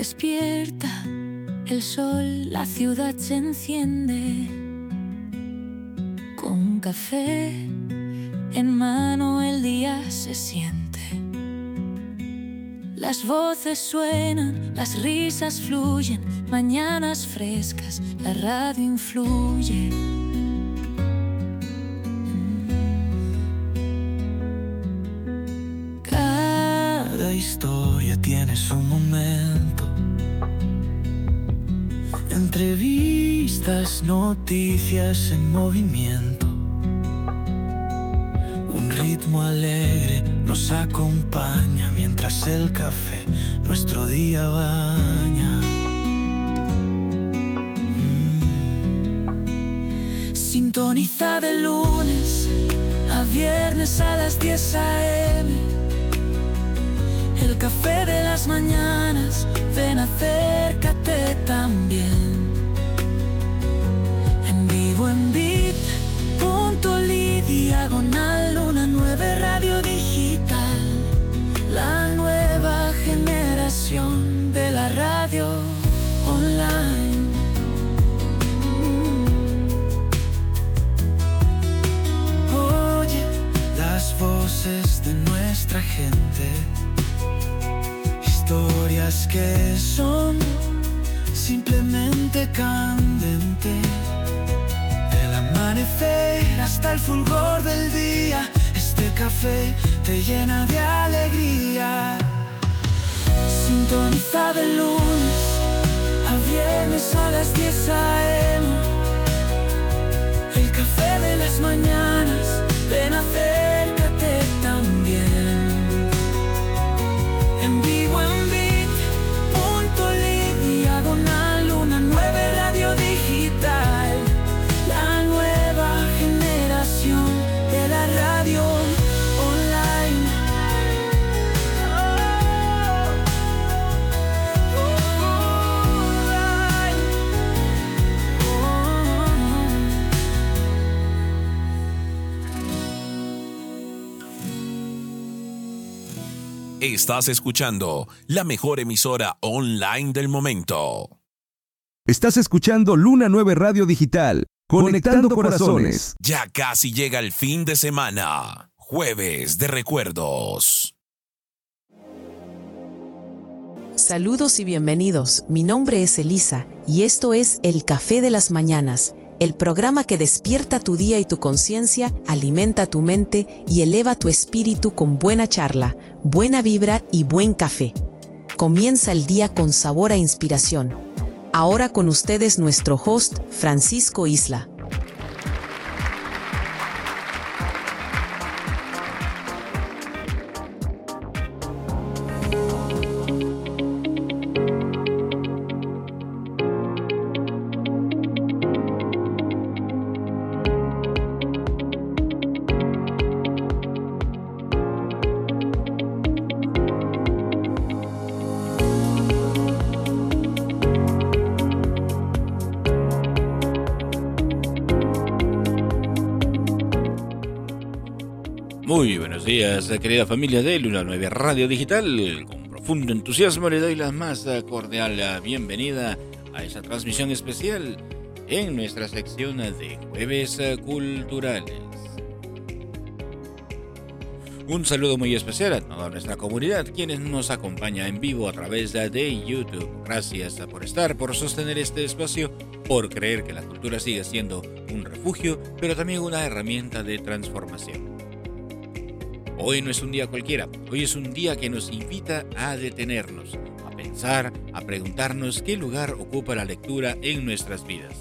despierta el sol, la ciudad se enciende. Con un café en mano el día se siente. Las voces suenan, las risas fluyen, mañanas frescas, la radio influye. Cada historia tiene su momento. Entrevistas, noticias en movimiento. Un ritmo alegre nos acompaña mientras el café nuestro día baña. Sintoniza de lunes a viernes a las 10 a.m. El café de las mañanas, ven, acércate también. En vivo en bit.ly, diagonal Luna 9 Radio Digital. La nueva generación de la radio online. Oye las voces de nuestra gente. Historias que son simplemente candentes. Del amanecer hasta el fulgor del día, este café te llena de alegría. Sintoniza de lunes a viernes a las 10 a.m. El café de las mañanas, ven, acércate también. En vivo en bit.ly, diagonal Luna 9 Radio Digital. La nueva generación de la radio online. Estás escuchando la mejor emisora online del momento. Estás escuchando Luna 9 Radio Digital, conectando corazones. Ya casi llega el fin de semana. Jueves de recuerdos. Saludos y bienvenidos. Mi nombre es Elisa y esto es El Café de las Mañanas, el programa que despierta tu día y tu conciencia, alimenta tu mente y eleva tu espíritu con buena charla, buena vibra y buen café. Comienza el día con sabor a inspiración. Ahora con ustedes nuestro host, Francisco Isla. Muy buenos días, querida familia de Luna 9 Radio Digital. Con profundo entusiasmo le doy la más cordial bienvenida a esta transmisión especial en nuestra sección de Jueves Culturales. Un saludo muy especial a toda nuestra comunidad, quienes nos acompañan en vivo a través de YouTube. Gracias por sostener este espacio, por creer que la cultura sigue siendo un refugio, pero también una herramienta de transformación. Hoy no es un día cualquiera, hoy es un día que nos invita a detenernos, a pensar, a preguntarnos qué lugar ocupa la lectura en nuestras vidas.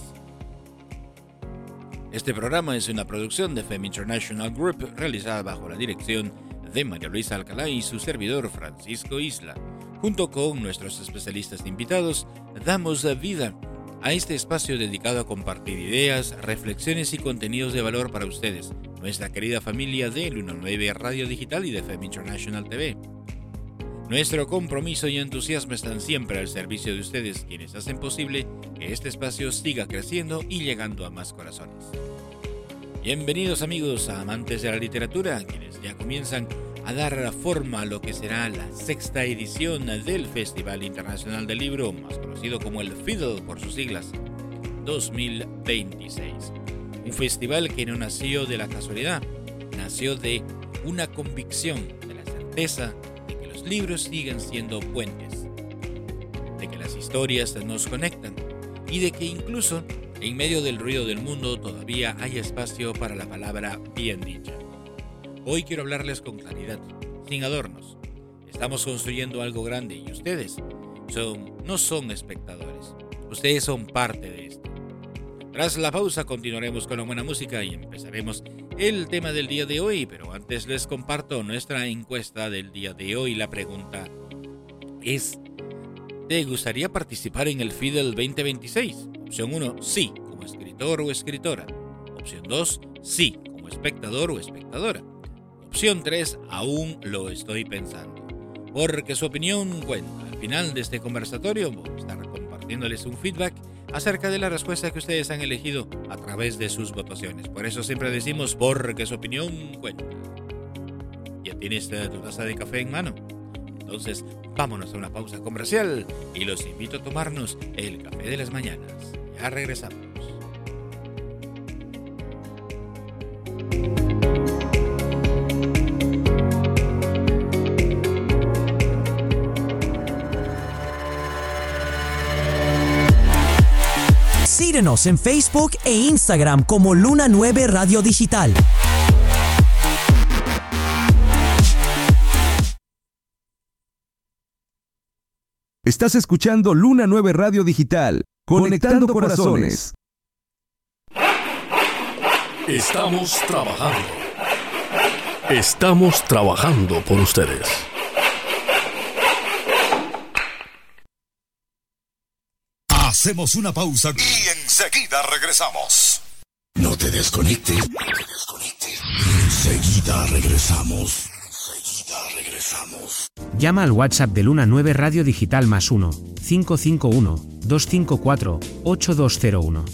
Este programa es una producción de FEM International Group realizada bajo la dirección de María Luisa Alcalá y su servidor Francisco Isla. Junto con nuestros especialistas invitados, damos vida a este espacio dedicado a compartir ideas, reflexiones y contenidos de valor para ustedes, nuestra querida familia de Luna 9 Radio Digital y de FEM International TV. Nuestro compromiso y entusiasmo están siempre al servicio de ustedes, quienes hacen posible que este espacio siga creciendo y llegando a más corazones. Bienvenidos amigos, amantes de la literatura, quienes ya comienzan a dar forma a lo que será la 6ª edición del Festival Internacional del Libro, más conocido como el FIDL por sus siglas, 2026. Un festival que no nació de la casualidad, nació de una convicción, de la certeza de que los libros siguen siendo puentes, de que las historias nos conectan y de que incluso en medio del ruido del mundo todavía hay espacio para la palabra bien dicha. Hoy quiero hablarles con claridad, sin adornos. Estamos construyendo algo grande y ustedes no son espectadores. Ustedes son parte de esto. Tras la pausa continuaremos con la buena música y empezaremos el tema del día de hoy, pero antes les comparto nuestra encuesta del día de hoy. La pregunta es: ¿te gustaría participar en el FIDL 2026? Opción 1, sí, como escritor o escritora. Opción 2, sí, como espectador o espectadora. Opción 3, aún lo estoy pensando. Porque su opinión cuenta. Al final de este conversatorio voy a estar compartiéndoles un feedback acerca de la respuesta que ustedes han elegido a través de sus votaciones. Por eso siempre decimos, porque su opinión cuenta. ¿Ya tienes tu taza de café en mano? Entonces, vámonos a una pausa comercial y los invito a tomarnos el café de las mañanas. Ya regresamos. Síguenos en Facebook e Instagram como Luna 9 Radio Digital. Estás escuchando Luna 9 Radio Digital, conectando corazones. Estamos trabajando. Estamos trabajando por ustedes. Hacemos una pausa y enseguida regresamos. No te desconectes. Enseguida regresamos. Llama al WhatsApp de Luna 9 Radio Digital +1 551 254 8201.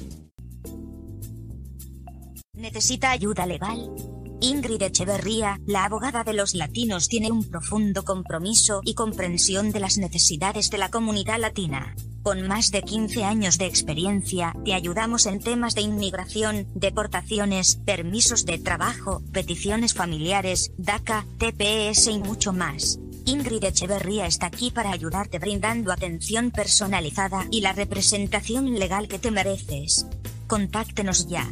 ¿Necesita ayuda legal? Ingrid Echeverría, la abogada de los latinos, tiene un profundo compromiso y comprensión de las necesidades de la comunidad latina. Con más de 15 años de experiencia, te ayudamos en temas de inmigración, deportaciones, permisos de trabajo, peticiones familiares, DACA, TPS y mucho más. Ingrid Echeverría está aquí para ayudarte brindando atención personalizada y la representación legal que te mereces. Contáctenos ya.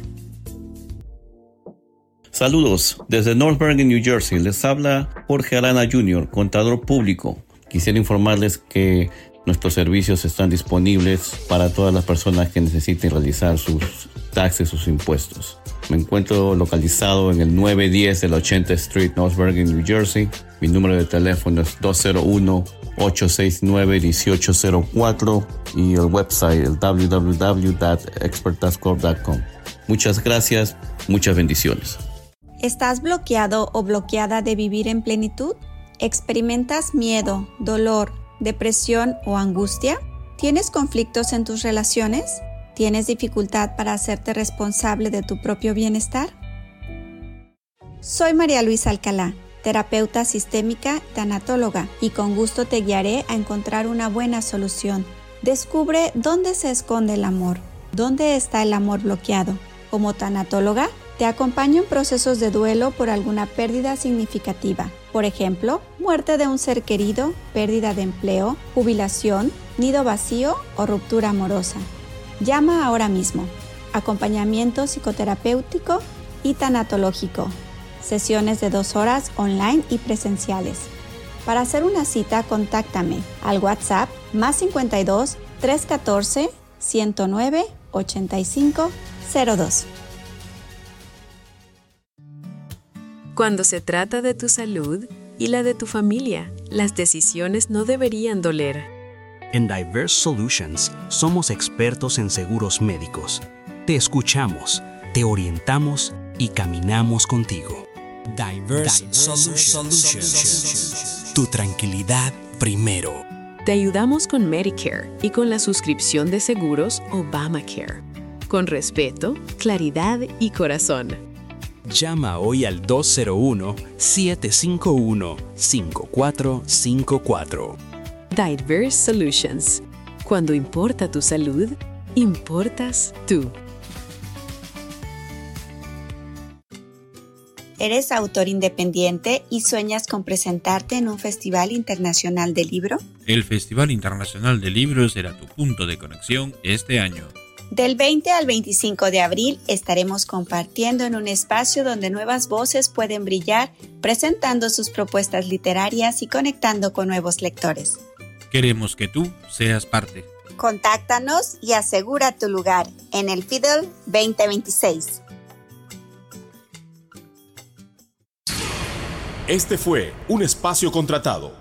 Saludos, desde North Bergen, New Jersey, les habla Jorge Arana Jr., contador público. Quisiera informarles que nuestros servicios están disponibles para todas las personas que necesiten realizar sus taxes, sus impuestos. Me encuentro localizado en el 910 de la 80th Street, North Bergen, New Jersey. Mi número de teléfono es 201-869-1804 y el website el www.experttaxcorp.com. Muchas gracias, muchas bendiciones. ¿Estás bloqueado o bloqueada de vivir en plenitud? ¿Experimentas miedo, dolor, depresión o angustia? ¿Tienes conflictos en tus relaciones? ¿Tienes dificultad para hacerte responsable de tu propio bienestar? Soy María Luisa Alcalá, terapeuta sistémica, tanatóloga, y con gusto te guiaré a encontrar una buena solución. Descubre dónde se esconde el amor, dónde está el amor bloqueado. Como tanatóloga, te acompaño en procesos de duelo por alguna pérdida significativa. Por ejemplo, muerte de un ser querido, pérdida de empleo, jubilación, nido vacío o ruptura amorosa. Llama ahora mismo. Acompañamiento psicoterapéutico y tanatológico. Sesiones de 2 horas online y presenciales. Para hacer una cita, contáctame al WhatsApp +52 314 109 8502. Cuando se trata de tu salud y la de tu familia, las decisiones no deberían doler. En Diverse Solutions somos expertos en seguros médicos. Te escuchamos, te orientamos y caminamos contigo. Diverse Solutions. Tu tranquilidad primero. Te ayudamos con Medicare y con la suscripción de seguros Obamacare. Con respeto, claridad y corazón. Llama hoy al 201-751-5454. Diverse Solutions. Cuando importa tu salud, importas tú. ¿Eres autor independiente y sueñas con presentarte en un festival internacional de libro? El Festival Internacional de Libros será tu punto de conexión este año. Del 20 al 25 de abril estaremos compartiendo en un espacio donde nuevas voces pueden brillar, presentando sus propuestas literarias y conectando con nuevos lectores. Queremos que tú seas parte. Contáctanos y asegura tu lugar en el FIDL 2026. Este fue un espacio contratado.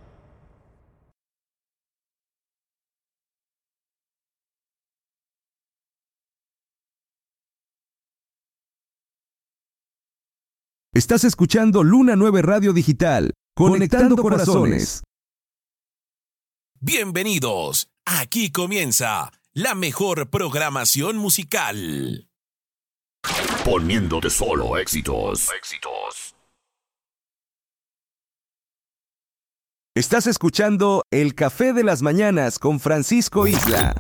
Estás escuchando Luna 9 Radio Digital, conectando corazones. Bienvenidos. Aquí comienza la mejor programación musical. Poniéndote solo éxitos. Estás escuchando El Café de las Mañanas con Francisco Isla.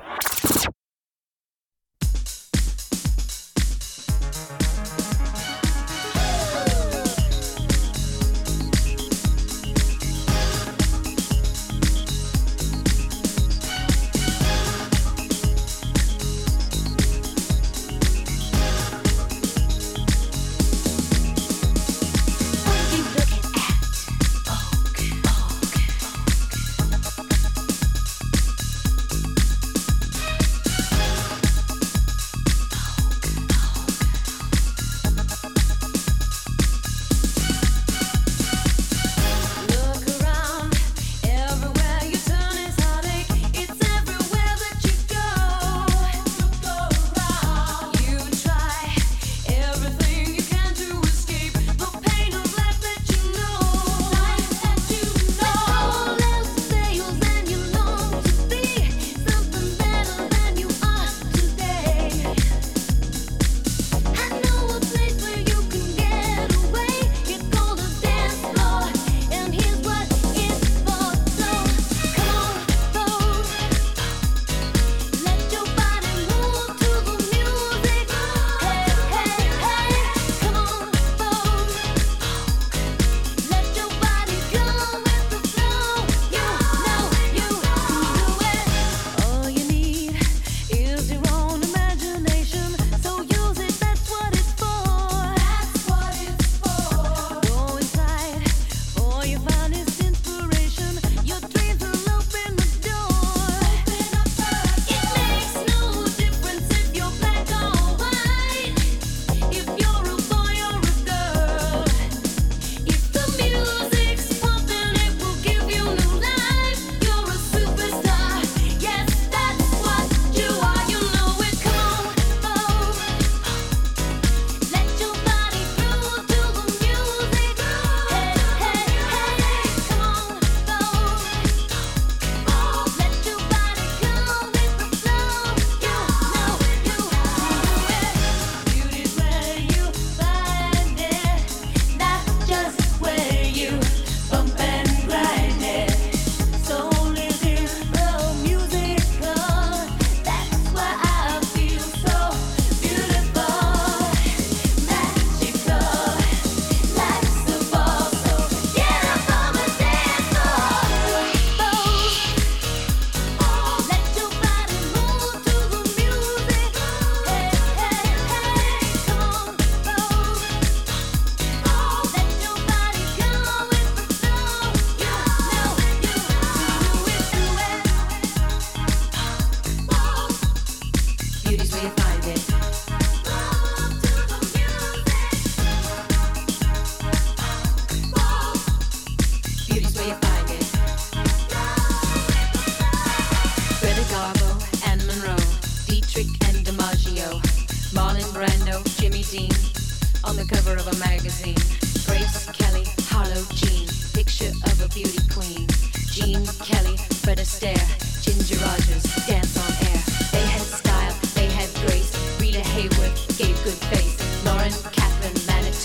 on the cover of a magazine. Grace Kelly, Harlow Jean, picture of a beauty queen. Jean Kelly, Fred Astaire, Ginger Rogers, dance on air. They had style, they had grace. Rita Hayworth gave good face. Lauren Catherine Manitou.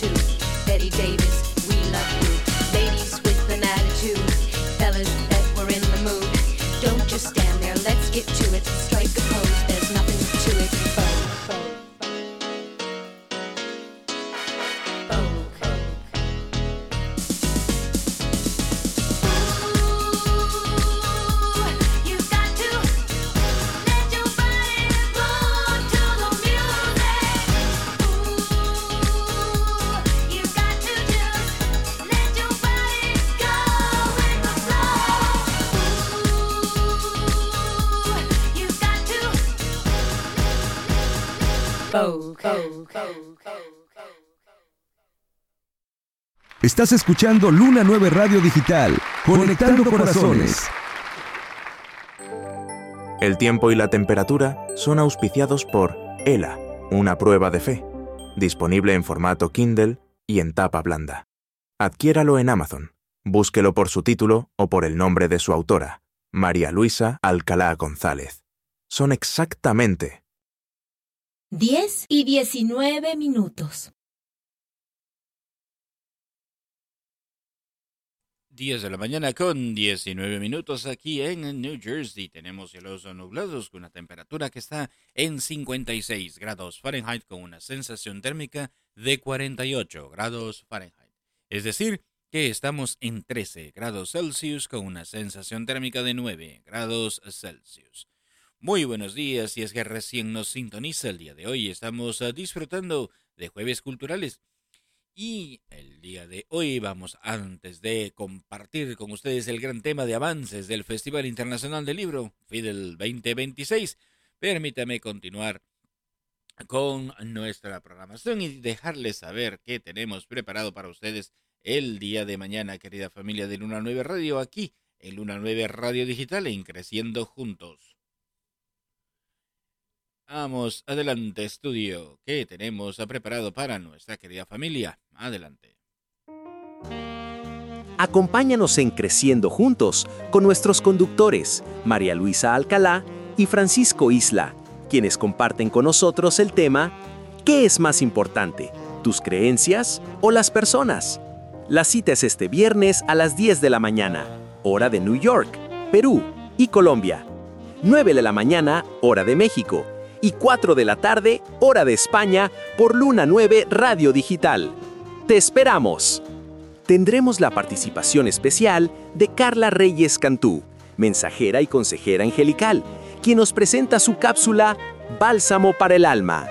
Estás escuchando Luna 9 Radio Digital, conectando corazones. El tiempo y la temperatura son auspiciados por ELA, una prueba de fe, disponible en formato Kindle y en tapa blanda. Adquiéralo en Amazon. Búsquelo por su título o por el nombre de su autora, María Luisa Alcalá González. Son exactamente 10:19. 10 de la mañana con 19 minutos aquí en New Jersey. Tenemos cielos nublados con una temperatura que está en 56 grados Fahrenheit con una sensación térmica de 48 grados Fahrenheit. Es decir, que estamos en 13 grados Celsius con una sensación térmica de 9 grados Celsius. Muy buenos días, si es que recién nos sintoniza el día de hoy. Estamos disfrutando de Jueves Culturales. Y el día de hoy vamos, antes de compartir con ustedes el gran tema de avances del Festival Internacional del Libro, FIDL 2026, permítame continuar con nuestra programación y dejarles saber qué tenemos preparado para ustedes el día de mañana, querida familia de Luna 9 Radio, aquí en Luna 9 Radio Digital en Creciendo Juntos. Vamos, adelante, estudio. ¿Qué tenemos preparado para nuestra querida familia? Adelante. Acompáñanos en Creciendo Juntos con nuestros conductores, María Luisa Alcalá y Francisco Isla, quienes comparten con nosotros el tema ¿qué es más importante, tus creencias o las personas? La cita es este viernes a las 10 de la mañana, hora de New York, Perú y Colombia. 9 de la mañana, hora de México. Y 4 de la tarde, hora de España, por Luna 9 Radio Digital. ¡Te esperamos! Tendremos la participación especial de Carla Reyes Cantú, mensajera y consejera angelical, quien nos presenta su cápsula Bálsamo para el Alma.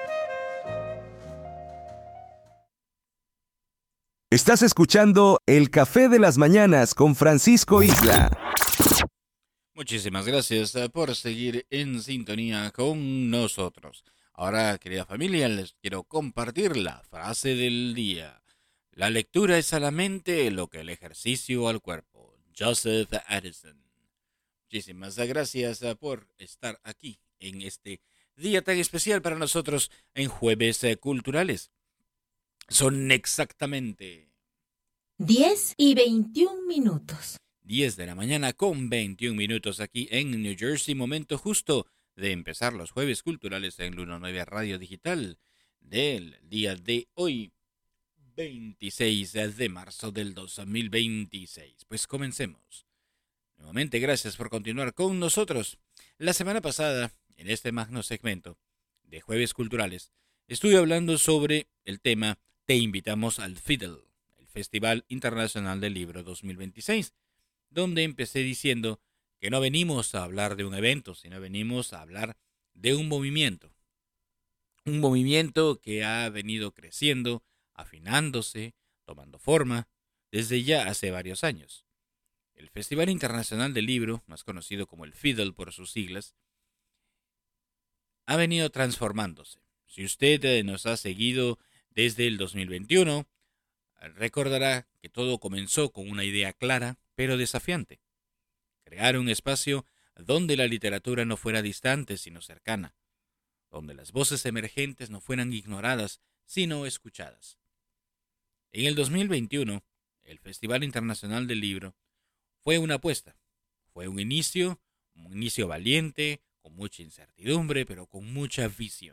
Estás escuchando El Café de las Mañanas con Francisco Isla. Muchísimas gracias por seguir en sintonía con nosotros. Ahora, querida familia, les quiero compartir la frase del día. La lectura es a la mente lo que el ejercicio al cuerpo. Joseph Addison. Muchísimas gracias por estar aquí en este día tan especial para nosotros en Jueves Culturales. Son exactamente 10:21. 10 de la mañana con 21 minutos aquí en New Jersey, momento justo de empezar los Jueves Culturales en Luna 9 Radio Digital del día de hoy, 26 de marzo del 2026. Pues comencemos. Nuevamente, gracias por continuar con nosotros. La semana pasada, en este magno segmento de Jueves Culturales, estuve hablando sobre el tema Te invitamos al FIDL, el Festival Internacional del Libro 2026, donde empecé diciendo que no venimos a hablar de un evento, sino venimos a hablar de un movimiento. Un movimiento que ha venido creciendo, afinándose, tomando forma, desde ya hace varios años. El Festival Internacional del Libro, más conocido como el FIDL por sus siglas, ha venido transformándose. Si usted nos ha seguido desde el 2021, recordará que todo comenzó con una idea clara, pero desafiante. Crear un espacio donde la literatura no fuera distante, sino cercana, donde las voces emergentes no fueran ignoradas, sino escuchadas. En el 2021, el Festival Internacional del Libro fue una apuesta, fue un inicio valiente, con mucha incertidumbre, pero con mucha visión.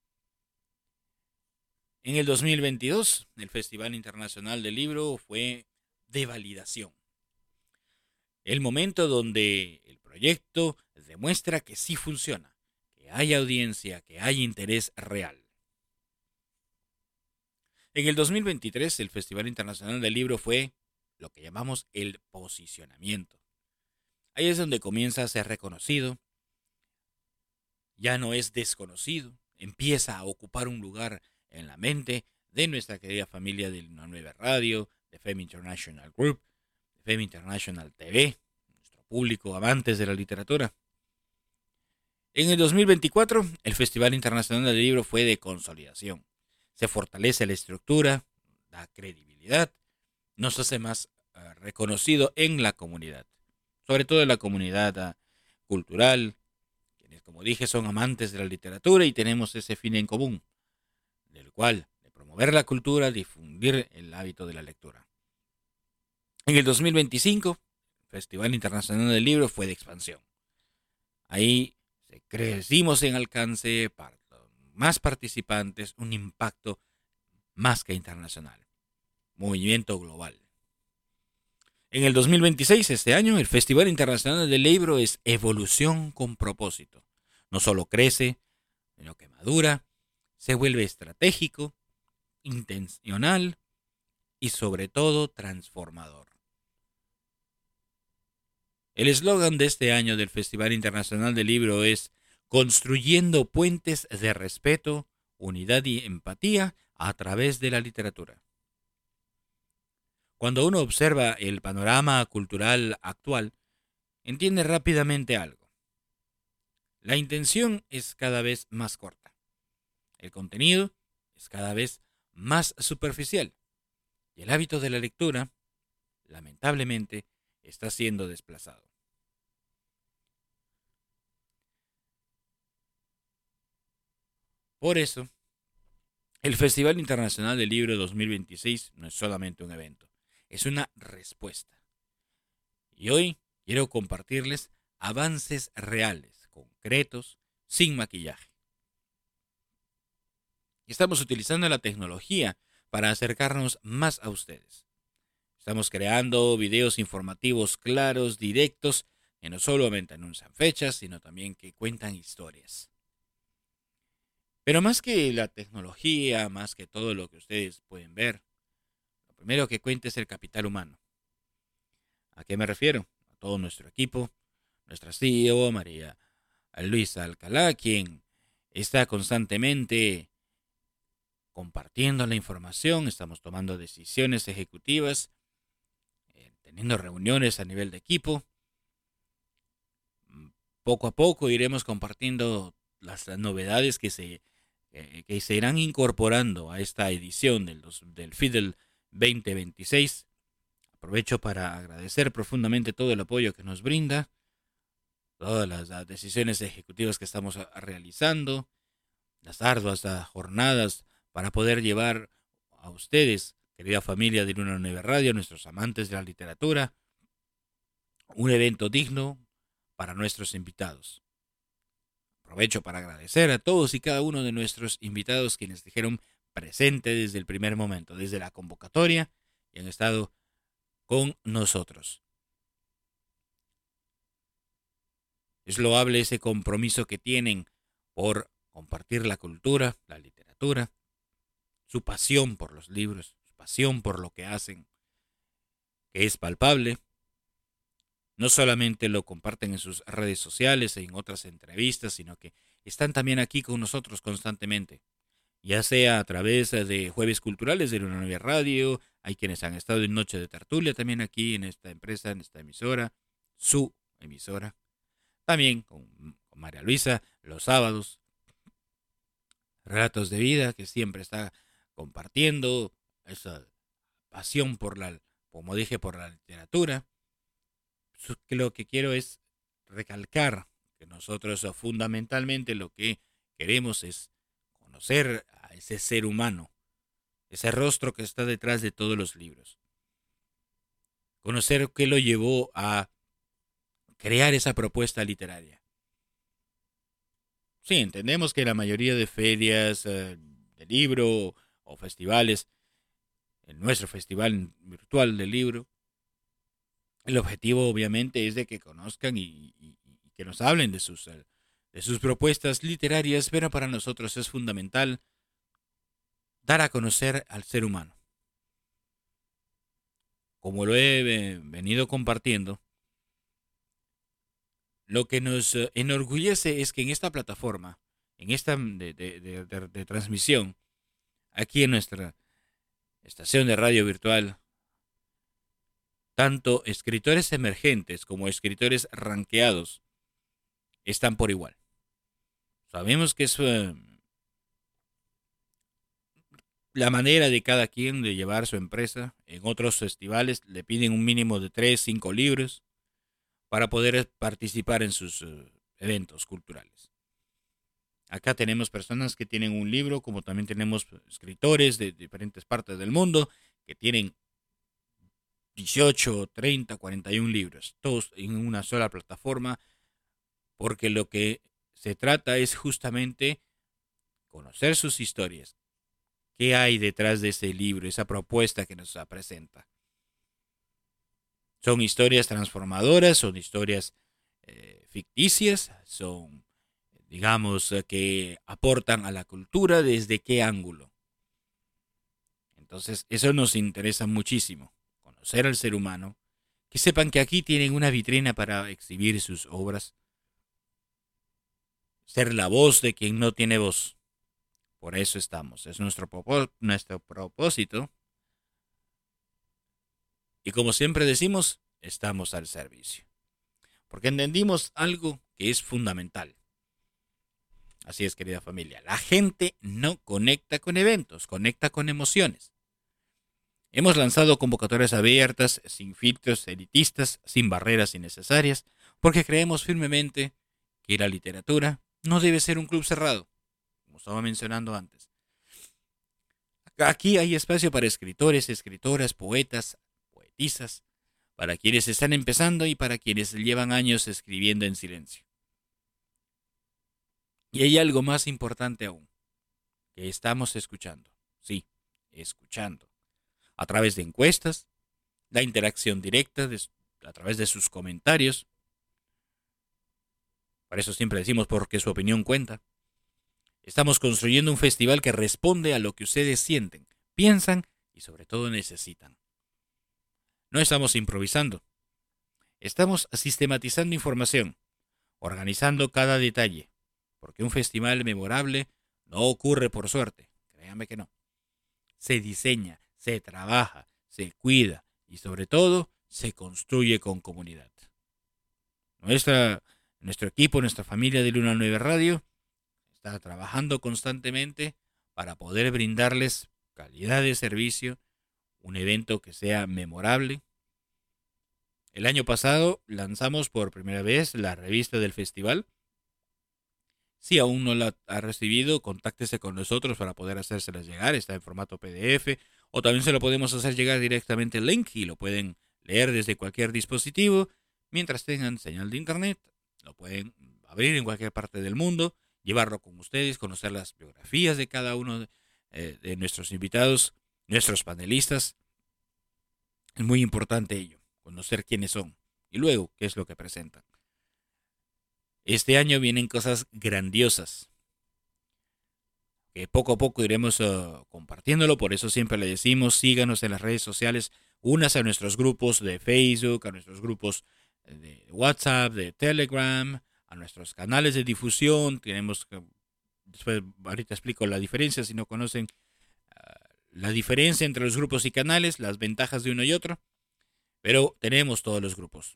En el 2022, el Festival Internacional del Libro fue de validación. El momento donde el proyecto demuestra que sí funciona, que hay audiencia, que hay interés real. En el 2023, el Festival Internacional del Libro fue lo que llamamos el posicionamiento. Ahí es donde comienza a ser reconocido, ya no es desconocido, empieza a ocupar un lugar en la mente de nuestra querida familia de Luna 9 Radio, de FEM International Group, de FEM International TV, nuestro público amantes de la literatura. En el 2024, el Festival Internacional del Libro fue de consolidación. Se fortalece la estructura, da credibilidad, nos hace más reconocido en la comunidad, sobre todo en la comunidad cultural, quienes, como dije, son amantes de la literatura y tenemos ese fin en común, del cual de promover la cultura, difundir el hábito de la lectura. En el 2025, el Festival Internacional del Libro fue de expansión. Ahí crecimos en alcance, para más participantes, un impacto más que internacional, movimiento global. En el 2026, este año, el Festival Internacional del Libro es evolución con propósito. No solo crece, sino que madura, se vuelve estratégico, intencional y sobre todo transformador. El eslogan de este año del Festival Internacional del Libro es construyendo puentes de respeto, unidad y empatía a través de la literatura. Cuando uno observa el panorama cultural actual, entiende rápidamente algo. La intención es cada vez más corta. El contenido es cada vez más superficial. Y el hábito de la lectura, lamentablemente, está siendo desplazado. Por eso, el Festival Internacional del Libro 2026 no es solamente un evento, es una respuesta. Y hoy quiero compartirles avances reales, concretos, sin maquillaje. Estamos utilizando la tecnología para acercarnos más a ustedes. Estamos creando videos informativos claros, directos, que no solamente anuncian fechas, sino también que cuentan historias. Pero más que la tecnología, más que todo lo que ustedes pueden ver, lo primero que cuenta es el capital humano. ¿A qué me refiero? A todo nuestro equipo, nuestra CEO, María Luisa Alcalá, quien está constantemente compartiendo la información, estamos tomando decisiones ejecutivas, teniendo reuniones a nivel de equipo. Poco a poco iremos compartiendo las novedades que se irán incorporando a esta edición del FIDEL 2026. Aprovecho para agradecer profundamente todo el apoyo que nos brinda, todas las decisiones ejecutivas que estamos realizando, las arduas jornadas para poder llevar a ustedes, querida familia de Luna Nueva Radio, nuestros amantes de la literatura, un evento digno para nuestros invitados. Aprovecho para agradecer a todos y cada uno de nuestros invitados quienes dijeron presente desde el primer momento, desde la convocatoria, y han estado con nosotros. Es loable ese compromiso que tienen por compartir la cultura, la literatura, su pasión por los libros, su pasión por lo que hacen, que es palpable. No solamente lo comparten en sus redes sociales e en otras entrevistas, sino que están también aquí con nosotros constantemente. Ya sea a través de Jueves Culturales de Luna Nueva Radio, hay quienes han estado en Noche de Tertulia también aquí en esta empresa, en esta emisora, su emisora. También con María Luisa los sábados. Relatos de Vida, que siempre está compartiendo esa pasión por como dije, por la literatura. Lo que quiero es recalcar que nosotros fundamentalmente lo que queremos es conocer a ese ser humano, ese rostro que está detrás de todos los libros. Conocer qué lo llevó a crear esa propuesta literaria. Sí, entendemos que la mayoría de ferias de libro o festivales, en nuestro festival virtual del libro, el objetivo obviamente es de que conozcan y que nos hablen de sus propuestas literarias, pero para nosotros es fundamental dar a conocer al ser humano. Como lo he venido compartiendo, lo que nos enorgullece es que en esta plataforma, en esta de transmisión, aquí en nuestra estación de radio virtual, tanto escritores emergentes como escritores rankeados están por igual. Sabemos que es la manera de cada quien de llevar su empresa. En otros festivales le piden un mínimo de 3, 5 libros para poder participar en sus eventos culturales. Acá tenemos personas que tienen un libro, como también tenemos escritores de diferentes partes del mundo que tienen 18, 30, 41 libros, todos en una sola plataforma, porque lo que se trata es justamente conocer sus historias. ¿Qué hay detrás de ese libro, esa propuesta que nos presenta? ¿Son historias transformadoras? ¿Son historias ficticias? ¿Son, digamos, que aportan a la cultura? ¿Desde qué ángulo? Entonces, eso nos interesa muchísimo. Conocer al ser humano. Que sepan que aquí tienen una vitrina para exhibir sus obras. Ser la voz de quien no tiene voz. Por eso estamos. Es nuestro propósito. Y como siempre decimos, estamos al servicio. Porque entendimos algo que es fundamental. Así es, querida familia. La gente no conecta con eventos, conecta con emociones. Hemos lanzado convocatorias abiertas, sin filtros elitistas, sin barreras innecesarias, porque creemos firmemente que la literatura no debe ser un club cerrado, como estaba mencionando antes. Aquí hay espacio para escritores, escritoras, poetas, poetisas, para quienes están empezando y para quienes llevan años escribiendo en silencio. Y hay algo más importante aún, que estamos escuchando. Sí, escuchando. A través de encuestas, la interacción directa, a través de sus comentarios. Por eso siempre decimos porque su opinión cuenta. Estamos construyendo un festival que responde a lo que ustedes sienten, piensan y sobre todo necesitan. No estamos improvisando. Estamos sistematizando información, organizando cada detalle, porque un festival memorable no ocurre por suerte, créanme que no. Se diseña, se trabaja, se cuida y sobre todo se construye con comunidad. Nuestro equipo, nuestra familia de Luna 9 Radio está trabajando constantemente para poder brindarles calidad de servicio, un evento que sea memorable. El año pasado lanzamos por primera vez la revista del festival. Si aún no la ha recibido, contáctese con nosotros para poder hacérselas llegar. Está en formato PDF o también se lo podemos hacer llegar directamente el link y lo pueden leer desde cualquier dispositivo. Mientras tengan señal de internet, lo pueden abrir en cualquier parte del mundo, llevarlo con ustedes, conocer las biografías de cada uno de nuestros invitados, nuestros panelistas. Es muy importante ello, conocer quiénes son y luego qué es lo que presentan. Este año vienen cosas grandiosas, que poco a poco iremos compartiéndolo, por eso siempre le decimos, síganos en las redes sociales, únase a nuestros grupos de Facebook, a nuestros grupos de WhatsApp, de Telegram, a nuestros canales de difusión. Tenemos que, después ahorita explico la diferencia, si no conocen la diferencia entre los grupos y canales, las ventajas de uno y otro, pero tenemos todos los grupos.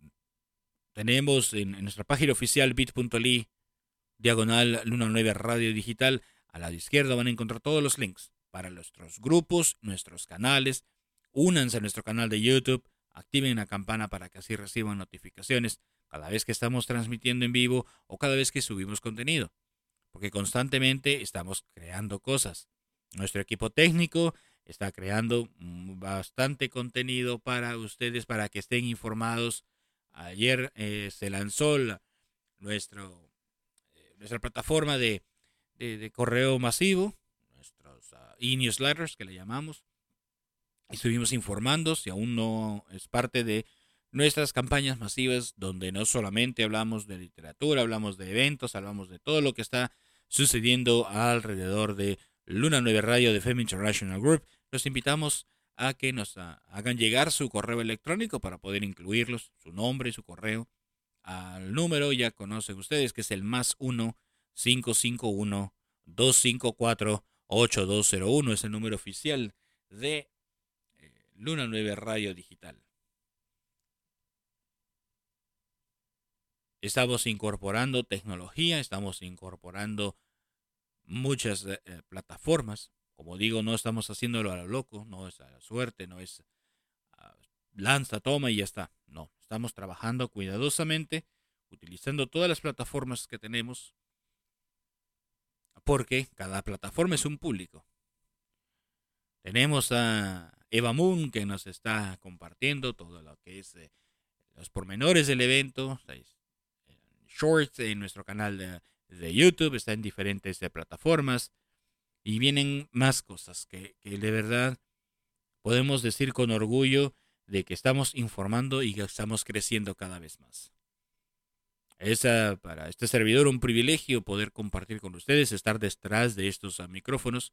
Tenemos en nuestra página oficial bit.ly /Luna 9 Radio Digital, a la izquierda van a encontrar todos los links para nuestros grupos, nuestros canales. Únanse a nuestro canal de YouTube, activen la campana para que así reciban notificaciones cada vez que estamos transmitiendo en vivo o cada vez que subimos contenido, porque constantemente estamos creando cosas. Nuestro equipo técnico está creando bastante contenido para ustedes, para que estén informados. Ayer se lanzó nuestra plataforma de correo masivo, nuestros e-newsletters que le llamamos, y estuvimos informando. Si aún no es parte de nuestras campañas masivas, donde no solamente hablamos de literatura, hablamos de eventos, hablamos de todo lo que está sucediendo alrededor de Luna 9 Radio de Femme International Group, los invitamos a que nos hagan llegar su correo electrónico para poder incluirlos, su nombre y su correo, al número, ya conocen ustedes, que es el +1 551 254 8201, es el número oficial de Luna 9 Radio Digital. Estamos incorporando tecnología, estamos incorporando muchas plataformas. Como digo, no estamos haciéndolo a lo loco, no es a la suerte, no es lanza, toma y ya está. No, estamos trabajando cuidadosamente, utilizando todas las plataformas que tenemos, porque cada plataforma es un público. Tenemos a Eva Moon, que nos está compartiendo todo lo que es los pormenores del evento, shorts en nuestro canal de YouTube, está en diferentes plataformas, y vienen más cosas que de verdad podemos decir con orgullo de que estamos informando y que estamos creciendo cada vez más. Es para este servidor un privilegio poder compartir con ustedes, estar detrás de estos micrófonos,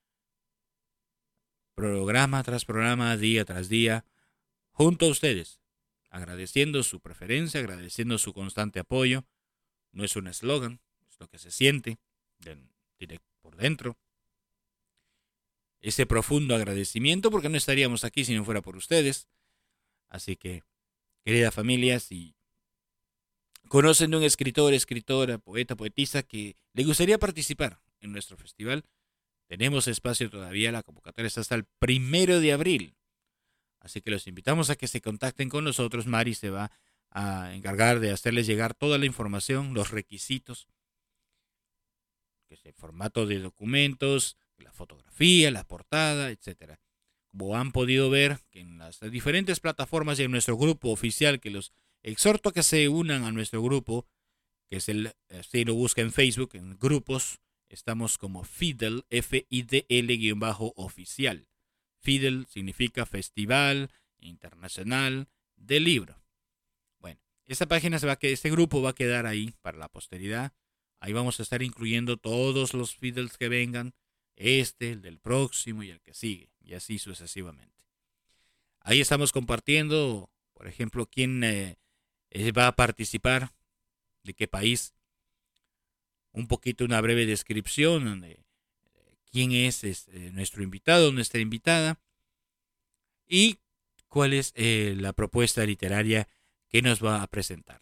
programa tras programa, día tras día, junto a ustedes, agradeciendo su preferencia, agradeciendo su constante apoyo. No es un eslogan, es lo que se siente por dentro. Ese profundo agradecimiento, porque no estaríamos aquí si no fuera por ustedes. Así que, querida familia, si conocen de un escritor, escritora, poeta, poetisa que le gustaría participar en nuestro festival, tenemos espacio todavía, la convocatoria está hasta el 1 de abril. Así que los invitamos a que se contacten con nosotros. Mari se va a encargar de hacerles llegar toda la información, los requisitos, que es el formato de documentos, la fotografía, la portada, etcétera. Como han podido ver que en las diferentes plataformas y en nuestro grupo oficial, que los exhorto a que se unan a nuestro grupo, que es si lo busca en Facebook, en grupos, estamos como FIDL, FIDL-oficial. FIDL significa Festival Internacional del Libro. Bueno, esta página este grupo va a quedar ahí para la posteridad. Ahí vamos a estar incluyendo todos los FIDLs que vengan, el del próximo y el que sigue, y así sucesivamente. Ahí estamos compartiendo, por ejemplo, quién va a participar, de qué país, un poquito una breve descripción de quién es nuestro invitado, nuestra invitada, y cuál es la propuesta literaria que nos va a presentar.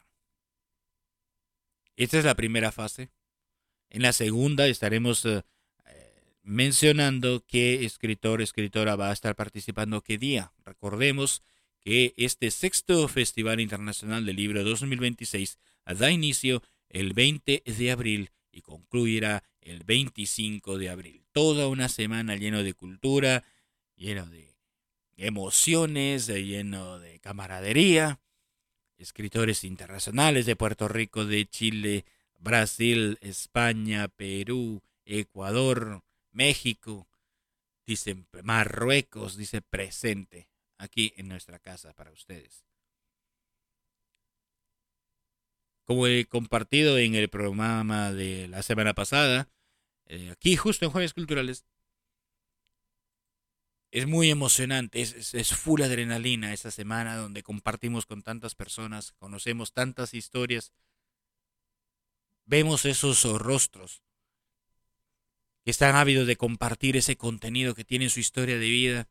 Esta es la primera fase. En la segunda estaremos mencionando qué escritor, escritora va a estar participando qué día. Recordemos que este 6º Festival Internacional del Libro 2026 da inicio el 20 de abril y concluirá el 25 de abril. Toda una semana lleno de cultura, lleno de emociones, lleno de camaradería. Escritores internacionales de Puerto Rico, de Chile, Brasil, España, Perú, Ecuador, México, dice Marruecos, dice presente aquí en nuestra casa para ustedes. Como he compartido en el programa de la semana pasada, aquí justo en Jueves Culturales, es muy emocionante, es full adrenalina esa semana donde compartimos con tantas personas, conocemos tantas historias, vemos esos rostros que están ávidos de compartir ese contenido que tiene su historia de vida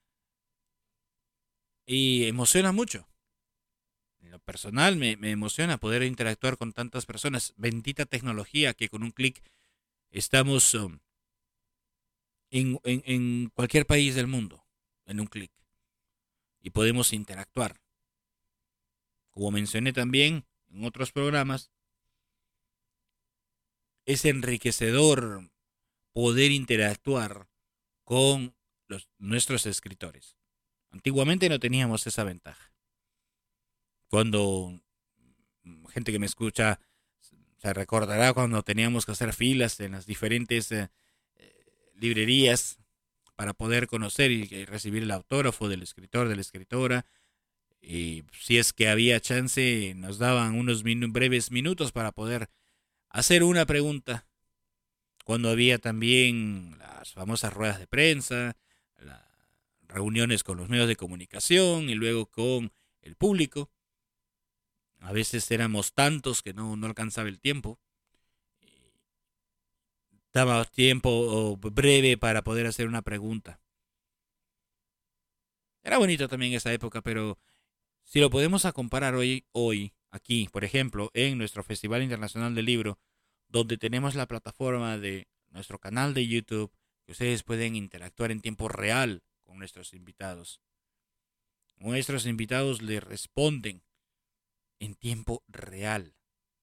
y emociona mucho. En lo personal me emociona poder interactuar con tantas personas. Bendita tecnología que con un clic estamos en cualquier país del mundo, en un clic, y podemos interactuar. Como mencioné también en otros programas, es enriquecedor poder interactuar con nuestros escritores. Antiguamente no teníamos esa ventaja. Cuando gente que me escucha se recordará cuando teníamos que hacer filas en las diferentes librerías para poder conocer y recibir el autógrafo del escritor, de la escritora. Y si es que había chance, nos daban unos breves minutos para poder hacer una pregunta. Cuando había también las famosas ruedas de prensa, las reuniones con los medios de comunicación y luego con el público. A veces éramos tantos que no alcanzaba el tiempo. Daba tiempo breve para poder hacer una pregunta. Era bonito también esa época, pero si lo podemos comparar hoy aquí, por ejemplo, en nuestro Festival Internacional del Libro, donde tenemos la plataforma de nuestro canal de YouTube, que ustedes pueden interactuar en tiempo real con nuestros invitados. Nuestros invitados le responden en tiempo real.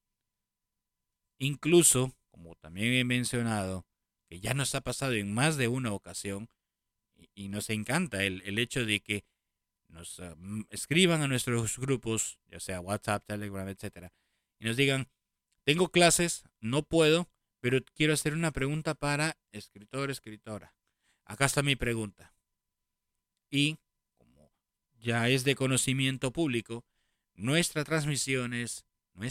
Incluso, como también he mencionado, que ya nos ha pasado en más de una ocasión, y nos encanta el hecho de que nos escriban a nuestros grupos, ya sea WhatsApp, Telegram, etcétera, y nos digan, tengo clases, no puedo, pero quiero hacer una pregunta para escritor, escritora. Acá está mi pregunta. Y como ya es de conocimiento público, nuestras transmisiones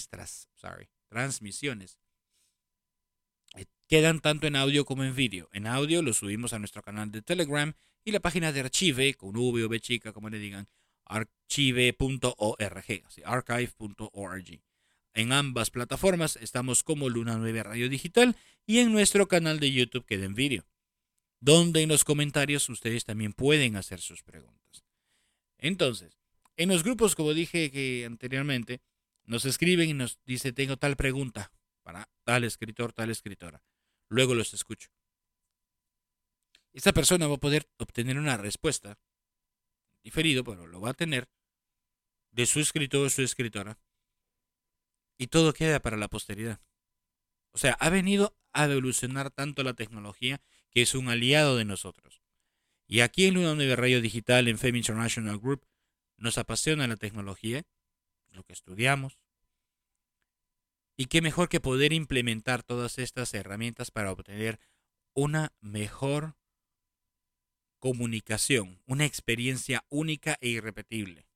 quedan tanto en audio como en vídeo. En audio lo subimos a nuestro canal de Telegram y la página de Archive, con V o B chica, como le digan, archive.org, así, archive.org. En ambas plataformas estamos como Luna 9 Radio Digital y en nuestro canal de YouTube queda en vídeo, donde en los comentarios ustedes también pueden hacer sus preguntas. Entonces, en los grupos, como dije que anteriormente, nos escriben y nos dice, tengo tal pregunta para tal escritor, tal escritora. Luego los escucho. Esta persona va a poder obtener una respuesta diferido, pero lo va a tener de su escritor o su escritora. Y todo queda para la posteridad. O sea, ha venido a evolucionar tanto la tecnología que es un aliado de nosotros. Y aquí en Luna 9 Radio Digital, en FEM International Group, nos apasiona la tecnología, lo que estudiamos. Y qué mejor que poder implementar todas estas herramientas para obtener una mejor comunicación, una experiencia única e irrepetible.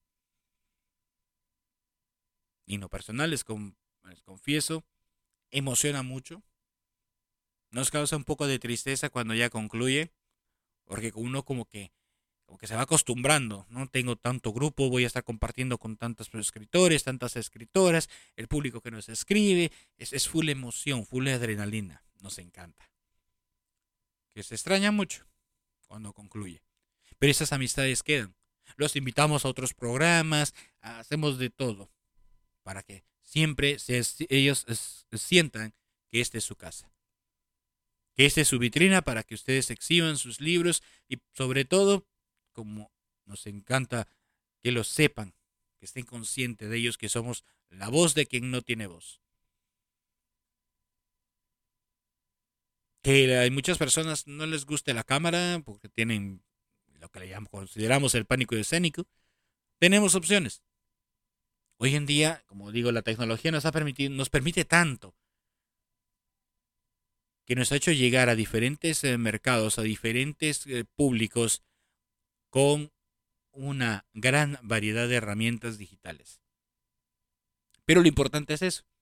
Y en lo personal, les confieso, emociona mucho. Nos causa un poco de tristeza cuando ya concluye, porque uno como que se va acostumbrando, no tengo tanto grupo, voy a estar compartiendo con tantos escritores, tantas escritoras, el público que nos escribe, es full emoción, full adrenalina, nos encanta. Que se extraña mucho cuando concluye, pero esas amistades quedan. Los invitamos a otros programas, hacemos de todo para que siempre ellos sientan que esta es su casa, que esta es su vitrina para que ustedes exhiban sus libros y sobre todo, como nos encanta que lo sepan, que estén conscientes de ellos, que somos la voz de quien no tiene voz. Que hay muchas personas no les guste la cámara porque tienen lo que consideramos el pánico escénico. Tenemos opciones. Hoy en día, como digo, la tecnología nos permite tanto que nos ha hecho llegar a diferentes mercados, a diferentes públicos, con una gran variedad de herramientas digitales. Pero lo importante es eso.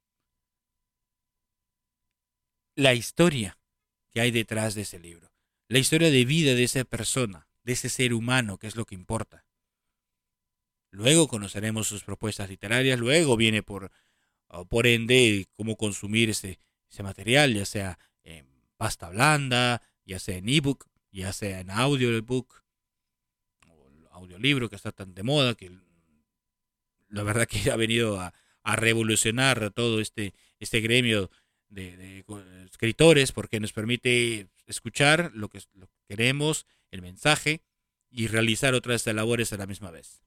La historia que hay detrás de ese libro. La historia de vida de esa persona, de ese ser humano, que es lo que importa. Luego conoceremos sus propuestas literarias, luego viene por ende cómo consumir ese material, ya sea en pasta blanda, ya sea en ebook, ya sea en audiobook, audiolibro que está tan de moda, que la verdad que ha venido a revolucionar todo este gremio de escritores, porque nos permite escuchar lo que queremos, el mensaje, y realizar otras labores a la misma vez.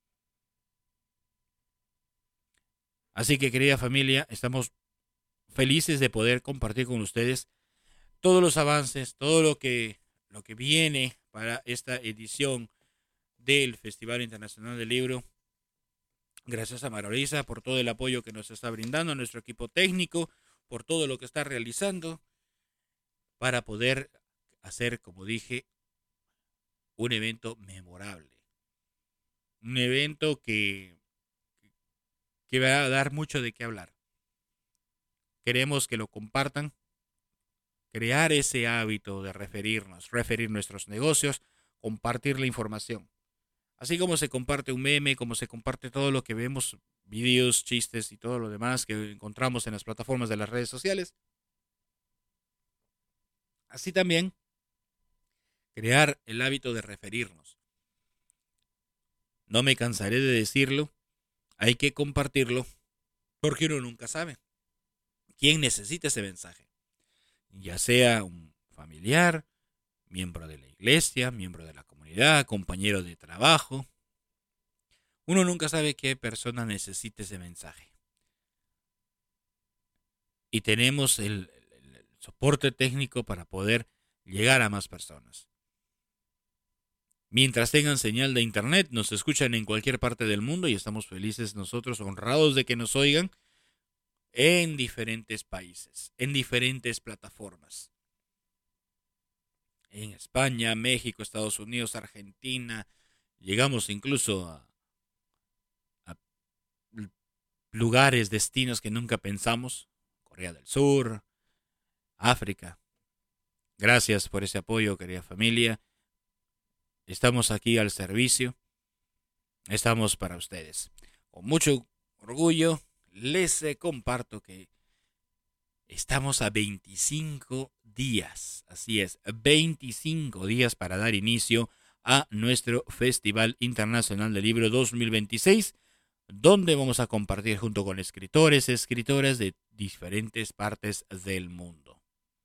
Así que, querida familia, estamos felices de poder compartir con ustedes todos los avances, todo lo que viene para esta edición del Festival Internacional del Libro. Gracias a María Luisa por todo el apoyo que nos está brindando, a nuestro equipo técnico, por todo lo que está realizando para poder hacer, como dije, un evento memorable. Un evento que va a dar mucho de qué hablar. Queremos que lo compartan, crear ese hábito de referir nuestros negocios, compartir la información. Así como se comparte un meme, como se comparte todo lo que vemos, videos, chistes y todo lo demás que encontramos en las plataformas de las redes sociales. Así también, crear el hábito de referirnos. No me cansaré de decirlo, hay que compartirlo Porque uno nunca sabe quién necesita ese mensaje. Ya sea un familiar, miembro de la iglesia, miembro de la comunidad, compañero de trabajo. Uno nunca sabe qué persona necesita ese mensaje. Y tenemos el soporte técnico para poder llegar a más personas. Mientras tengan señal de internet, nos escuchan en cualquier parte del mundo y estamos felices nosotros, honrados de que nos oigan en diferentes países, en diferentes plataformas. En España, México, Estados Unidos, Argentina, llegamos incluso a lugares, destinos que nunca pensamos, Corea del Sur, África. Gracias por ese apoyo, querida familia. Estamos aquí al servicio. Estamos para ustedes. Con mucho orgullo les comparto que estamos a 25 días. Así es, 25 días para dar inicio a nuestro Festival Internacional del Libro 2026, donde vamos a compartir junto con escritores y escritoras de diferentes partes del mundo.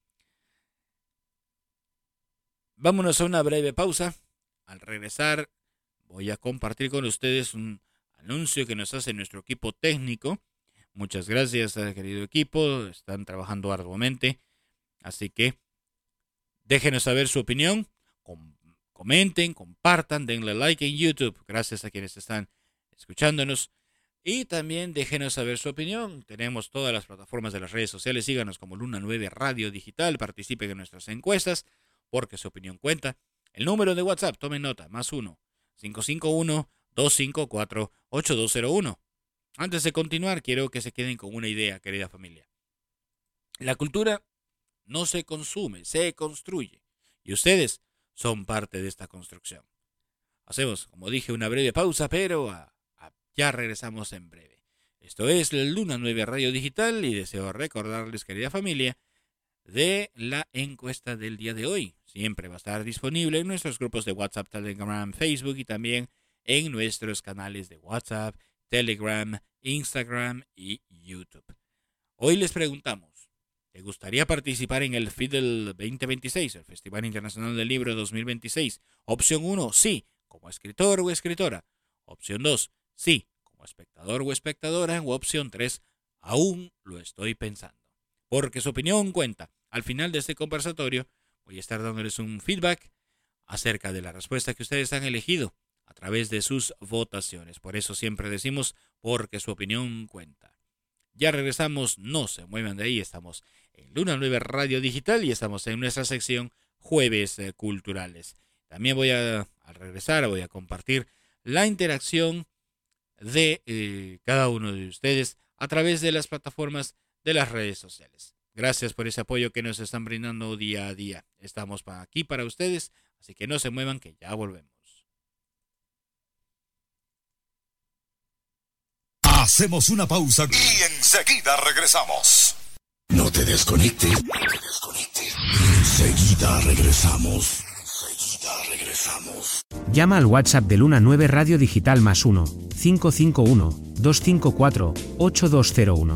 Vámonos a una breve pausa. Al regresar voy a compartir con ustedes un anuncio que nos hace nuestro equipo técnico. Muchas gracias, querido equipo. Están trabajando arduamente. Así que déjenos saber su opinión. Comenten, compartan, denle like en YouTube. Gracias a quienes están escuchándonos. Y también déjenos saber su opinión. Tenemos todas las plataformas de las redes sociales. Síganos como Luna 9 Radio Digital. Participen en nuestras encuestas porque su opinión cuenta. El número de WhatsApp, tomen nota, +1 551 254 8201. Antes de continuar, quiero que se queden con una idea, querida familia. La cultura no se consume, se construye. Y ustedes son parte de esta construcción. Hacemos, como dije, una breve pausa, pero ya regresamos en breve. Esto es Luna 9 Radio Digital y deseo recordarles, querida familia, de la encuesta del día de hoy. Siempre va a estar disponible en nuestros grupos de WhatsApp, Telegram, Facebook y también en nuestros canales de WhatsApp, Telegram, Instagram y YouTube. Hoy les preguntamos, ¿te gustaría participar en el FIDL 2026, el Festival Internacional del Libro 2026? Opción 1, sí, como escritor o escritora. Opción 2, sí, como espectador o espectadora. O opción 3, aún lo estoy pensando. Porque su opinión cuenta. Al final de este conversatorio voy a estar dándoles un feedback acerca de la respuesta que ustedes han elegido a través de sus votaciones. Por eso siempre decimos, porque su opinión cuenta. Ya regresamos, no se muevan de ahí. Estamos en Luna 9 Radio Digital y estamos en nuestra sección Jueves Culturales. También al regresar voy a compartir la interacción de cada uno de ustedes a través de las plataformas de las redes sociales. Gracias por ese apoyo que nos están brindando día a día. Estamos aquí para ustedes, así que no se muevan que ya volvemos. Hacemos una pausa y enseguida regresamos. No te desconectes. Enseguida regresamos. Llama al WhatsApp de Luna 9 Radio Digital +1 551 254 8201.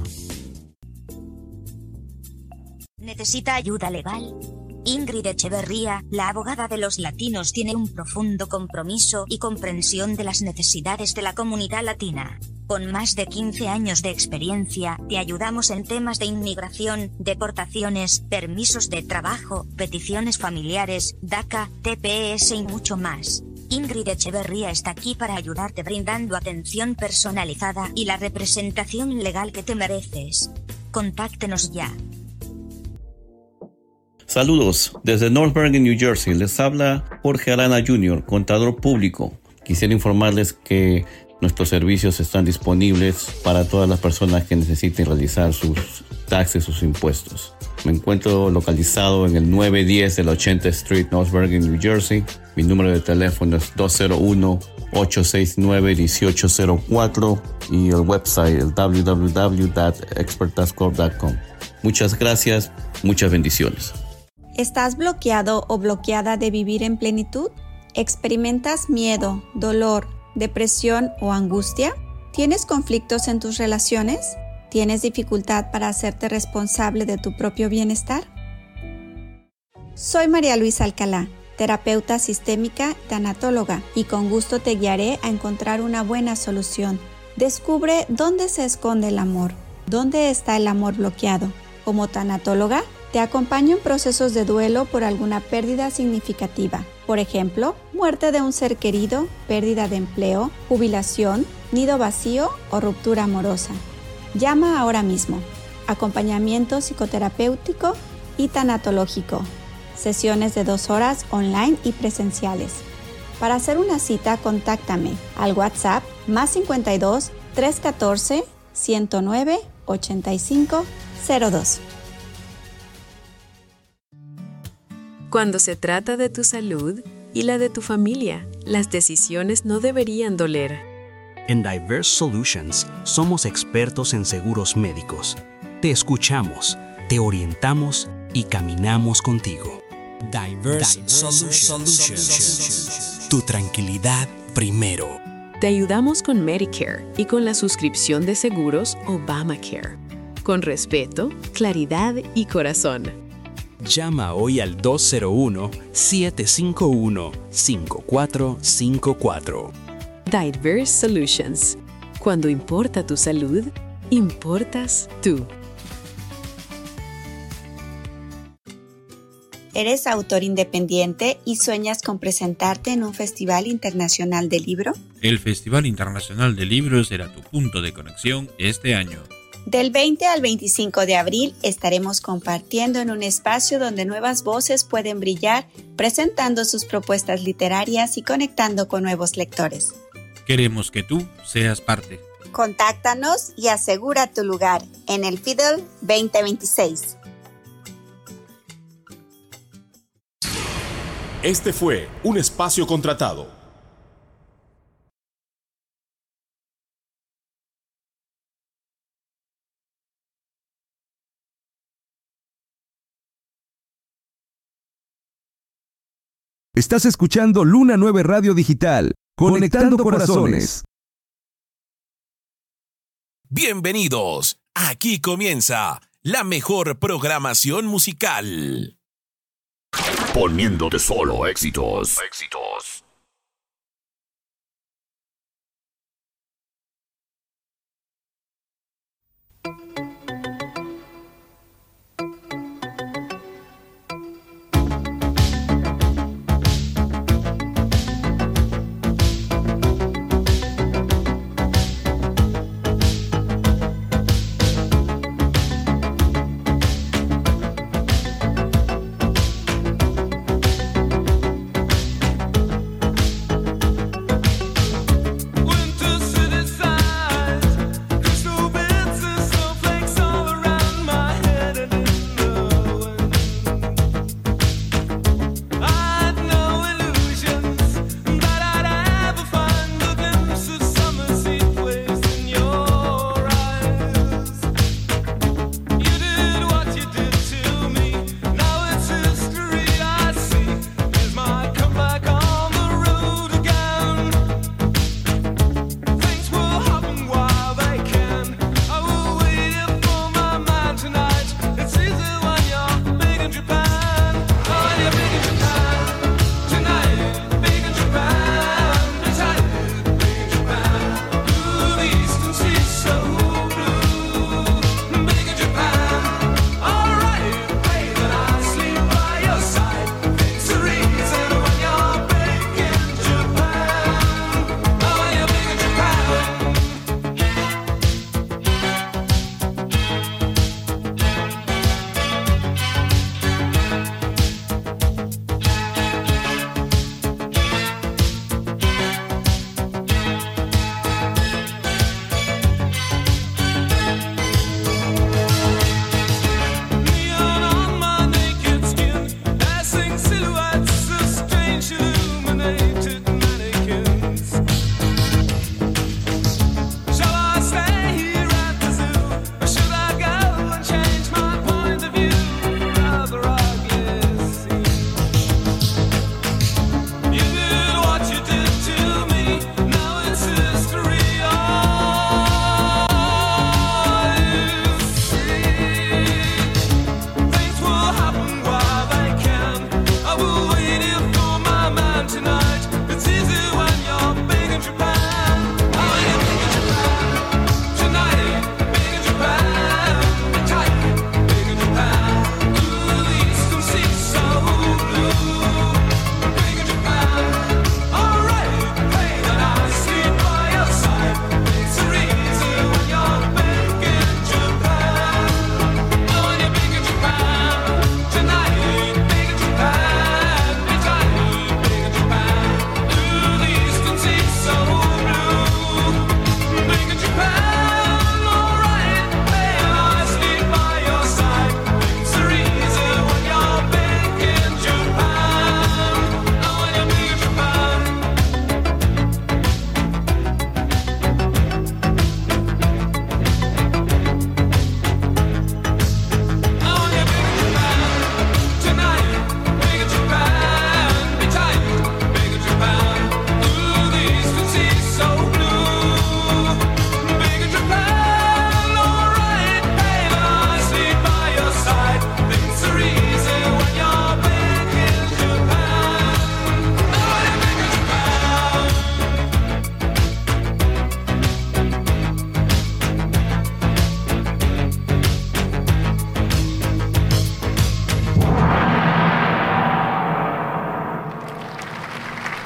¿Necesita ayuda legal? Ingrid Echeverría, la abogada de los latinos, tiene un profundo compromiso y comprensión de las necesidades de la comunidad latina. Con más de 15 años de experiencia, te ayudamos en temas de inmigración, deportaciones, permisos de trabajo, peticiones familiares, DACA, TPS y mucho más. Ingrid Echeverría está aquí para ayudarte brindando atención personalizada y la representación legal que te mereces. Contáctenos ya. Saludos, desde North Bergen, New Jersey, les habla Jorge Arana Jr., contador público. Quisiera informarles que nuestros servicios están disponibles para todas las personas que necesiten realizar sus taxes, sus impuestos. Me encuentro localizado en el 910 de la 80th Street, North Bergen, New Jersey. Mi número de teléfono es 201-869-1804 y el website es www.experttaxcorp.com. Muchas gracias, muchas bendiciones. ¿Estás bloqueado o bloqueada de vivir en plenitud? ¿Experimentas miedo, dolor, depresión o angustia? ¿Tienes conflictos en tus relaciones? ¿Tienes dificultad para hacerte responsable de tu propio bienestar? Soy María Luisa Alcalá, terapeuta sistémica, tanatóloga, y con gusto te guiaré a encontrar una buena solución. Descubre dónde se esconde el amor, dónde está el amor bloqueado. Como tanatóloga, te acompaño en procesos de duelo por alguna pérdida significativa. Por ejemplo, muerte de un ser querido, pérdida de empleo, jubilación, nido vacío o ruptura amorosa. Llama ahora mismo. Acompañamiento psicoterapéutico y tanatológico. Sesiones de 2 horas online y presenciales. Para hacer una cita, contáctame al WhatsApp +52 314 109 85 02. Cuando se trata de tu salud y la de tu familia, las decisiones no deberían doler. En Diverse Solutions somos expertos en seguros médicos. Te escuchamos, te orientamos y caminamos contigo. Diverse Solutions. Tu tranquilidad primero. Te ayudamos con Medicare y con la suscripción de seguros Obamacare. Con respeto, claridad y corazón. Llama hoy al 201-751-5454. Diverse Solutions. Cuando importa tu salud, importas tú. ¿Eres autor independiente y sueñas con presentarte en un Festival Internacional de Libro? El Festival Internacional de Libro será tu punto de conexión este año. Del 20 al 25 de abril estaremos compartiendo en un espacio donde nuevas voces pueden brillar, presentando sus propuestas literarias y conectando con nuevos lectores. Queremos que tú seas parte. Contáctanos y asegura tu lugar en el FIDL 2026. Este fue un espacio contratado. Estás escuchando Luna 9 Radio Digital, conectando corazones. Bienvenidos. Aquí comienza la mejor programación musical. Poniéndote solo éxitos.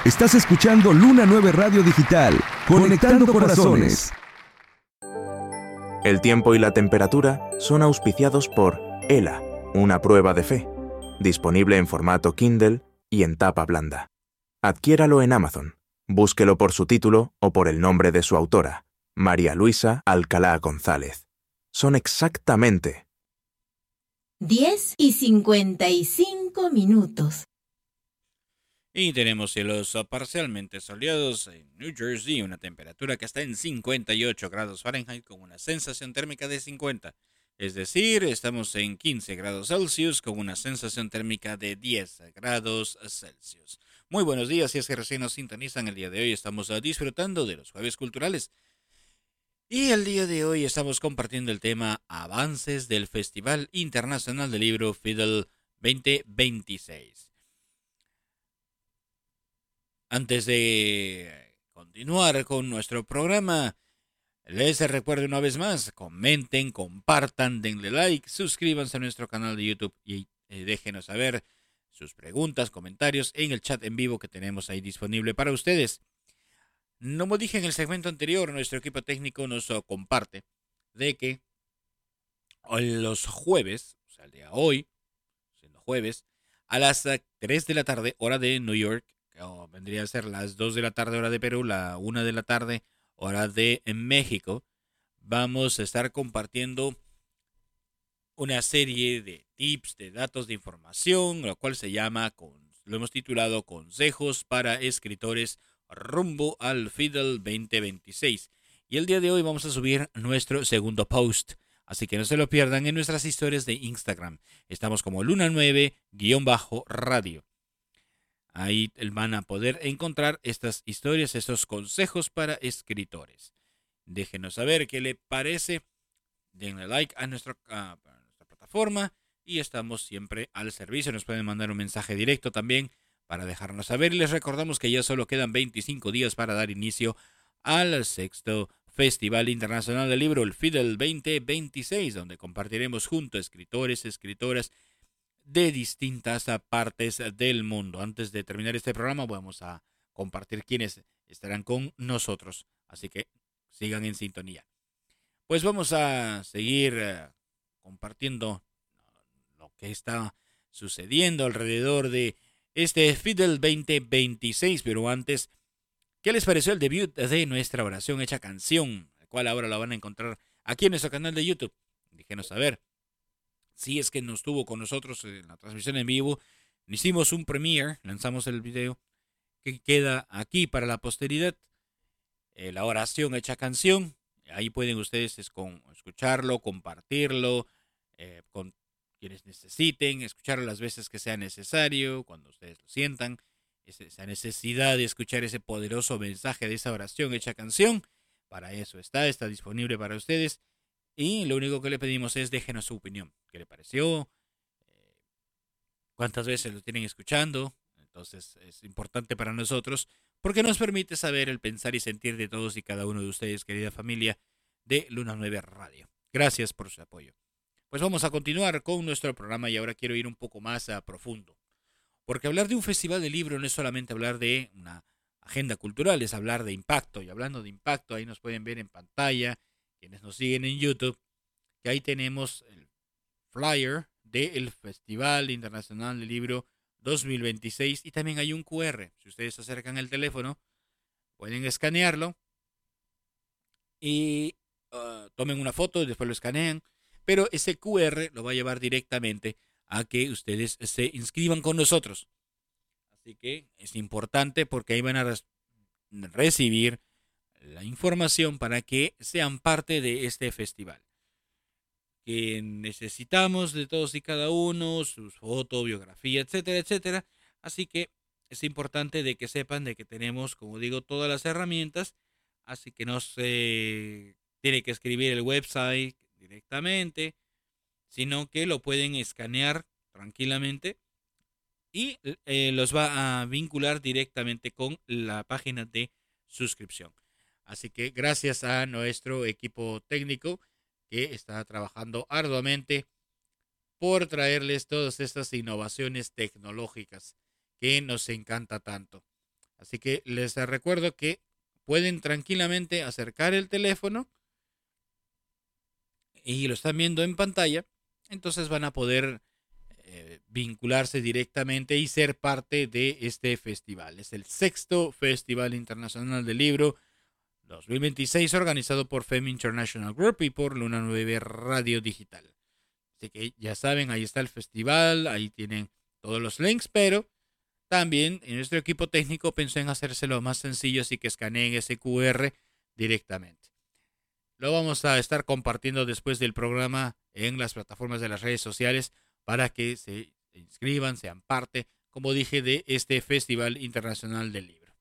Estás escuchando Luna 9 Radio Digital, conectando corazones. El tiempo y la temperatura son auspiciados por ELA, una prueba de fe. Disponible en formato Kindle y en tapa blanda. Adquiéralo en Amazon. Búsquelo por su título o por el nombre de su autora, María Luisa Alcalá González. Son exactamente 10:55. Y tenemos cielos parcialmente soleados en New Jersey, una temperatura que está en 58 grados Fahrenheit con una sensación térmica de 50. Es decir, estamos en 15 grados Celsius con una sensación térmica de 10 grados Celsius. Muy buenos días, si es que recién nos sintonizan el día de hoy, estamos disfrutando de los jueves culturales. Y el día de hoy estamos compartiendo el tema Avances del Festival Internacional del Libro FIDL 2026. Antes de continuar con nuestro programa, les recuerdo una vez más, comenten, compartan, denle like, suscríbanse a nuestro canal de YouTube y déjenos saber sus preguntas, comentarios en el chat en vivo que tenemos ahí disponible para ustedes. Como dije en el segmento anterior, nuestro equipo técnico nos comparte de que los jueves, o sea, el día de hoy, siendo jueves, a las 3 de la tarde, hora de New York, o vendría a ser las 2 de la tarde, hora de Perú, la 1 de la tarde, hora de México, vamos a estar compartiendo una serie de tips, de datos, de información, lo cual se llama, lo hemos titulado Consejos para Escritores rumbo al FIDL 2026. Y el día de hoy vamos a subir nuestro segundo post, así que no se lo pierdan en nuestras historias de Instagram. Estamos como Luna9-radio. Ahí van a poder encontrar estas historias, estos consejos para escritores. Déjenos saber qué le parece. Denle like a nuestra plataforma y estamos siempre al servicio. Nos pueden mandar un mensaje directo también para dejarnos saber. Y les recordamos que ya solo quedan 25 días para dar inicio al sexto Festival Internacional del Libro, el FIDL 2026, donde compartiremos junto a escritores, escritoras de distintas partes del mundo. Antes de terminar este programa vamos a compartir quiénes estarán con nosotros, así que sigan en sintonía. Pues vamos a seguir compartiendo lo que está sucediendo alrededor de este FIDL 2026, pero antes, ¿qué les pareció el debut de nuestra oración hecha canción? La cual ahora la van a encontrar aquí en nuestro canal de YouTube. Déjenos saber. Si es que no estuvo con nosotros en la transmisión en vivo, hicimos un premiere, lanzamos el video que queda aquí para la posteridad, la oración hecha canción. Ahí pueden ustedes escucharlo, compartirlo con quienes necesiten, escucharlo las veces que sea necesario, cuando ustedes lo sientan, esa necesidad de escuchar ese poderoso mensaje de esa oración hecha canción. Para eso está disponible para ustedes. Y lo único que le pedimos es déjenos su opinión. ¿Qué le pareció? ¿Cuántas veces lo tienen escuchando? Entonces es importante para nosotros porque nos permite saber el pensar y sentir de todos y cada uno de ustedes, querida familia de Luna 9 Radio. Gracias por su apoyo. Pues vamos a continuar con nuestro programa y ahora quiero ir un poco más a profundo. Porque hablar de un festival de libro no es solamente hablar de una agenda cultural, es hablar de impacto. Y hablando de impacto, ahí nos pueden ver en pantalla, quienes nos siguen en YouTube, que ahí tenemos el flyer del Festival Internacional del Libro 2026 y también hay un QR. Si ustedes acercan el teléfono, pueden escanearlo y tomen una foto y después lo escanean, pero ese QR lo va a llevar directamente a que ustedes se inscriban con nosotros. Así que es importante porque ahí van a recibir la información para que sean parte de este festival. Que necesitamos de todos y cada uno, sus fotos, biografía, etcétera, etcétera. Así que es importante de que sepan de que tenemos, como digo, todas las herramientas. Así que no se tiene que escribir el website directamente, sino que lo pueden escanear tranquilamente y los va a vincular directamente con la página de suscripción. Así que gracias a nuestro equipo técnico que está trabajando arduamente por traerles todas estas innovaciones tecnológicas que nos encanta tanto. Así que les recuerdo que pueden tranquilamente acercar el teléfono y lo están viendo en pantalla, entonces van a poder vincularse directamente y ser parte de este festival. Es el 6º Festival Internacional del Libro 2026, organizado por FEM International Group y por Luna 9 Radio Digital. Así que ya saben, ahí está el festival, ahí tienen todos los links, pero también en nuestro equipo técnico pensó en hacérselo más sencillo, así que escaneen ese QR directamente. Lo vamos a estar compartiendo después del programa en las plataformas de las redes sociales para que se inscriban, sean parte, como dije, de este Festival Internacional del Libro.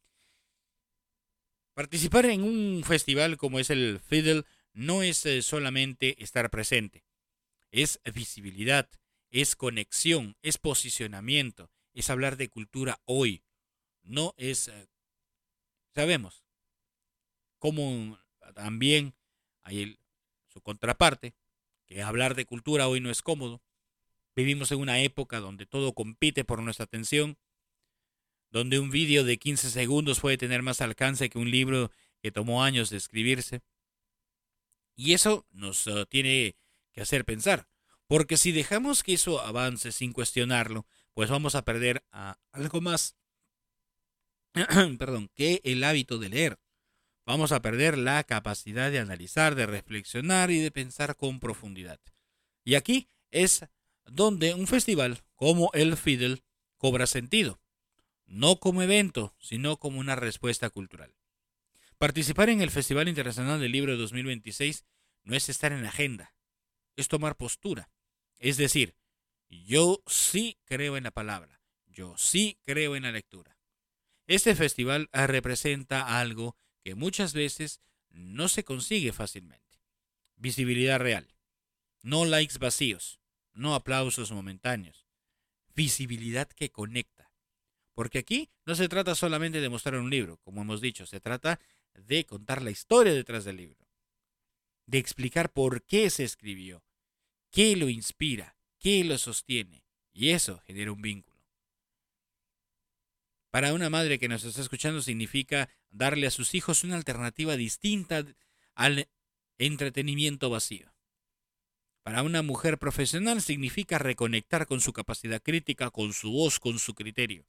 Participar en un festival como es el FIDL no es solamente estar presente, es visibilidad, es conexión, es posicionamiento, es hablar de cultura hoy. No es, sabemos, como también hay su contraparte, que hablar de cultura hoy no es cómodo. Vivimos en una época donde todo compite por nuestra atención, donde un vídeo de 15 segundos puede tener más alcance que un libro que tomó años de escribirse. Y eso nos tiene que hacer pensar, porque si dejamos que eso avance sin cuestionarlo, pues vamos a perder algo más que el hábito de leer. Vamos a perder la capacidad de analizar, de reflexionar y de pensar con profundidad. Y aquí es donde un festival como el FIDL cobra sentido. No como evento, sino como una respuesta cultural. Participar en el Festival Internacional del Libro 2026 no es estar en la agenda, es tomar postura. Es decir, yo sí creo en la palabra, yo sí creo en la lectura. Este festival representa algo que muchas veces no se consigue fácilmente. Visibilidad real, no likes vacíos, no aplausos momentáneos. Visibilidad que conecta. Porque aquí no se trata solamente de mostrar un libro, como hemos dicho, se trata de contar la historia detrás del libro, de explicar por qué se escribió, qué lo inspira, qué lo sostiene, y eso genera un vínculo. Para una madre que nos está escuchando significa darle a sus hijos una alternativa distinta al entretenimiento vacío. Para una mujer profesional significa reconectar con su capacidad crítica, con su voz, con su criterio.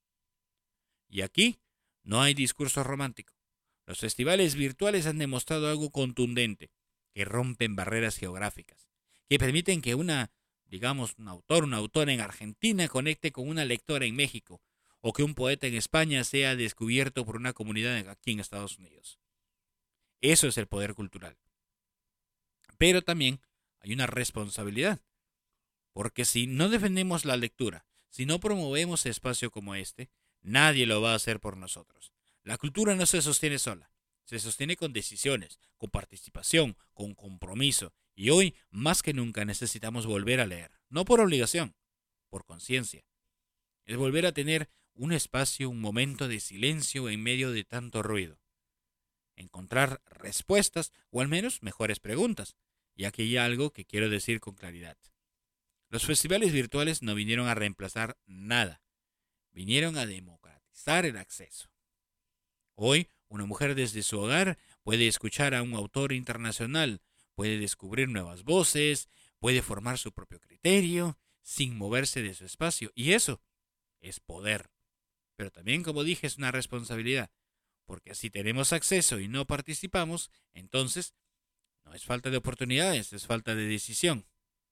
Y aquí no hay discurso romántico. Los festivales virtuales han demostrado algo contundente, que rompen barreras geográficas, que permiten que un autor, una autora en Argentina conecte con una lectora en México, o que un poeta en España sea descubierto por una comunidad aquí en Estados Unidos. Eso es el poder cultural. Pero también hay una responsabilidad, porque si no defendemos la lectura, si no promovemos espacio como este, nadie lo va a hacer por nosotros. La cultura no se sostiene sola, se sostiene con decisiones, con participación, con compromiso, y hoy más que nunca necesitamos volver a leer, no por obligación, por conciencia. Es volver a tener un espacio, un momento de silencio en medio de tanto ruido. Encontrar respuestas o al menos mejores preguntas. Y aquí hay algo que quiero decir con claridad. Los festivales virtuales no vinieron a reemplazar nada. Vinieron a democratizar el acceso. Hoy, una mujer desde su hogar puede escuchar a un autor internacional, puede descubrir nuevas voces, puede formar su propio criterio, sin moverse de su espacio. Y eso es poder. Pero también, como dije, es una responsabilidad. Porque si tenemos acceso y no participamos, entonces no es falta de oportunidades, es falta de decisión.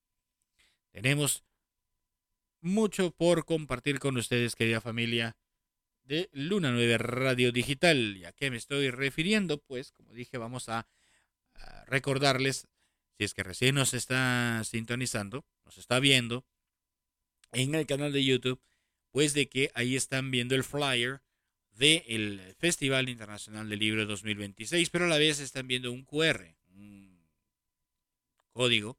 Tenemos mucho por compartir con ustedes, querida familia de Luna 9 Radio Digital. ¿Y a qué me estoy refiriendo? Pues, como dije, vamos a recordarles, si es que recién nos está sintonizando, nos está viendo en el canal de YouTube, pues de que ahí están viendo el flyer del Festival Internacional del Libro 2026, pero a la vez están viendo un QR, un código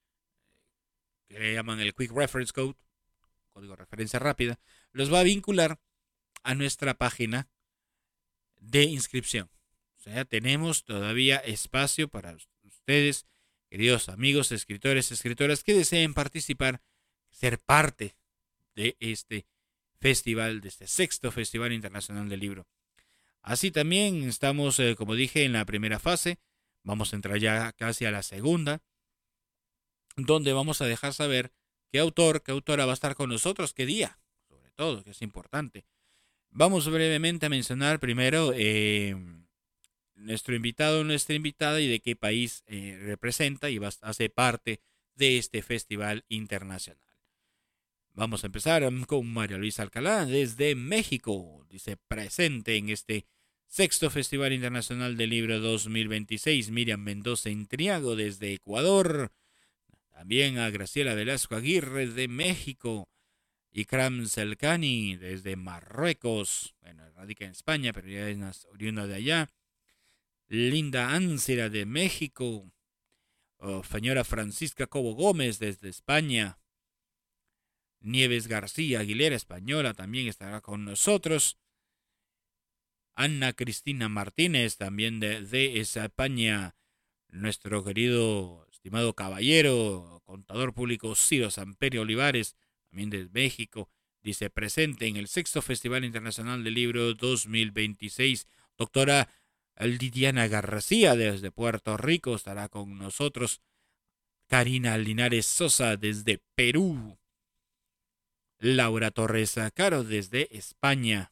que le llaman el Quick Reference Code, código de referencia rápida, los va a vincular a nuestra página de inscripción. O sea, tenemos todavía espacio para ustedes, queridos amigos, escritores, escritoras que deseen participar, ser parte de este festival, de este 6º Festival Internacional del Libro. Así también estamos, como dije, en la primera fase. Vamos a entrar ya casi a la segunda, donde vamos a dejar saber qué autor, qué autora va a estar con nosotros, qué día, sobre todo, que es importante. Vamos brevemente a mencionar primero nuestro invitado, nuestra invitada y de qué país representa y hace parte de este festival internacional. Vamos a empezar con María Luisa Alcalá desde México. Dice presente en este 6º Festival Internacional del Libro 2026. Miriam Mendoza Intriago desde Ecuador. También a Graciela Velasco Aguirre de México. Ikram Selkani desde Marruecos. Bueno, radica en España, pero ya es oriunda de allá. Linda Áncira de México. Señora Francisca Cobo Gómez desde España. Nieves García Aguilera, española, también estará con nosotros. Ana Cristina Martínez, también de España. Nuestro querido, estimado caballero, contador público Ciro Samperio Olivares, también de México, dice presente en el 6º Festival Internacional del Libro 2026. Doctora Lidiana García desde Puerto Rico estará con nosotros. Karina Linares Sosa desde Perú. Laura Torres Caro desde España.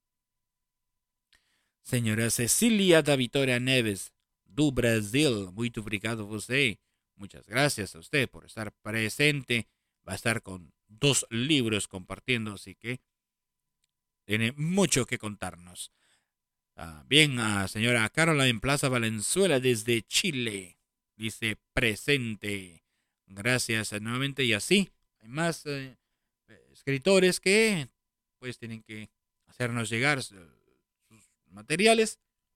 Señora Cecilia da Vitória Neves do Brasil, muito obrigado você. Muchas gracias a usted por estar presente. Va a estar con 2 libros compartiendo, así que tiene mucho que contarnos. Bien, a señora Caroline Plaza Valenzuela desde Chile, dice presente. Gracias nuevamente, y así hay más escritores que pues tienen que hacernos llegar sus materiales,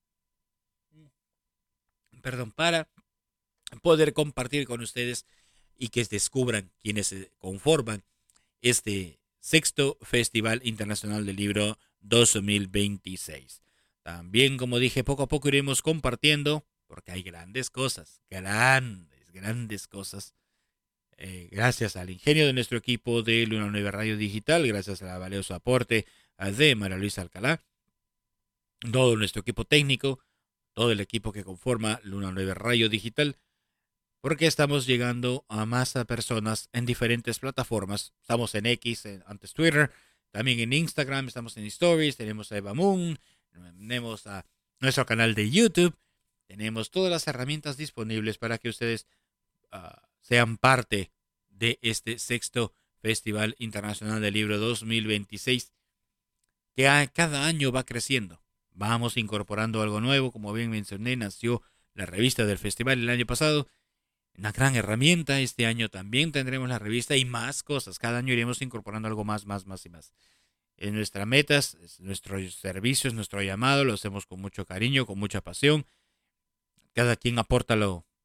para poder compartir con ustedes y que descubran quienes conforman este 6º Festival Internacional del Libro 2026. También, como dije, poco a poco iremos compartiendo, porque hay grandes cosas, grandes cosas. Gracias al ingenio de nuestro equipo de Luna Nueva Radio Digital, gracias al valioso aporte de María Luisa Alcalá, todo nuestro equipo técnico, todo el equipo que conforma Luna Nueva Radio Digital, porque estamos llegando a más personas en diferentes plataformas. Estamos en X, antes Twitter, también en Instagram, estamos en Stories, tenemos a Eva Moon, tenemos a nuestro canal de YouTube, tenemos todas las herramientas disponibles para que ustedes sean parte de este 6º Festival Internacional del Libro 2026, que cada año va creciendo. Vamos incorporando algo nuevo, como bien mencioné, nació la revista del festival el año pasado, una gran herramienta. Este año también tendremos la revista y más cosas. Cada año iremos incorporando algo más y más. Es nuestra meta, es nuestro servicio, es nuestro llamado, lo hacemos con mucho cariño, con mucha pasión. Cada quien aporta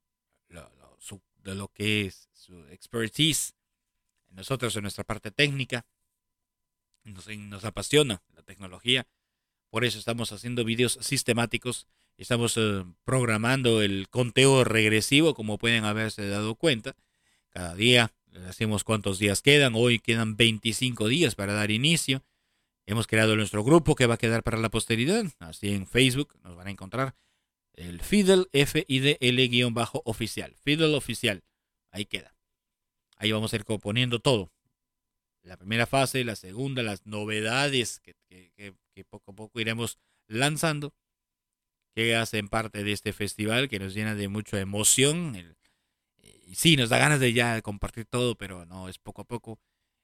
de lo que es su expertise. Nosotros en nuestra parte técnica nos apasiona la tecnología. Por eso estamos haciendo videos sistemáticos. Estamos programando el conteo regresivo, como pueden haberse dado cuenta. Cada día hacemos cuántos días quedan. Hoy quedan 25 días para dar inicio. Hemos creado nuestro grupo que va a quedar para la posteridad. Así en Facebook nos van a encontrar el Fidel FIDL-oficial. Fidel Oficial. Ahí queda. Ahí vamos a ir componiendo todo. La primera fase, la segunda, las novedades que poco a poco iremos lanzando, que hacen parte de este festival, que nos llena de mucha emoción. Y sí, nos da ganas de ya compartir todo, pero no, es poco a poco,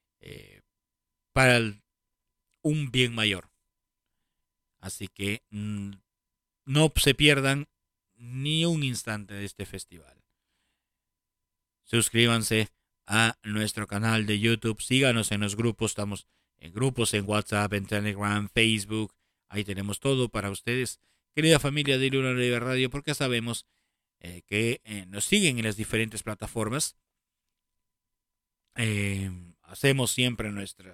para un bien mayor. Así que no se pierdan ni un instante de este festival. Suscríbanse a nuestro canal de YouTube, síganos en los grupos, estamos en grupos en WhatsApp, en Telegram, Facebook, ahí tenemos todo para ustedes, querida familia de Luna Nueva Radio, porque sabemos que nos siguen en las diferentes plataformas. Hacemos siempre nuestro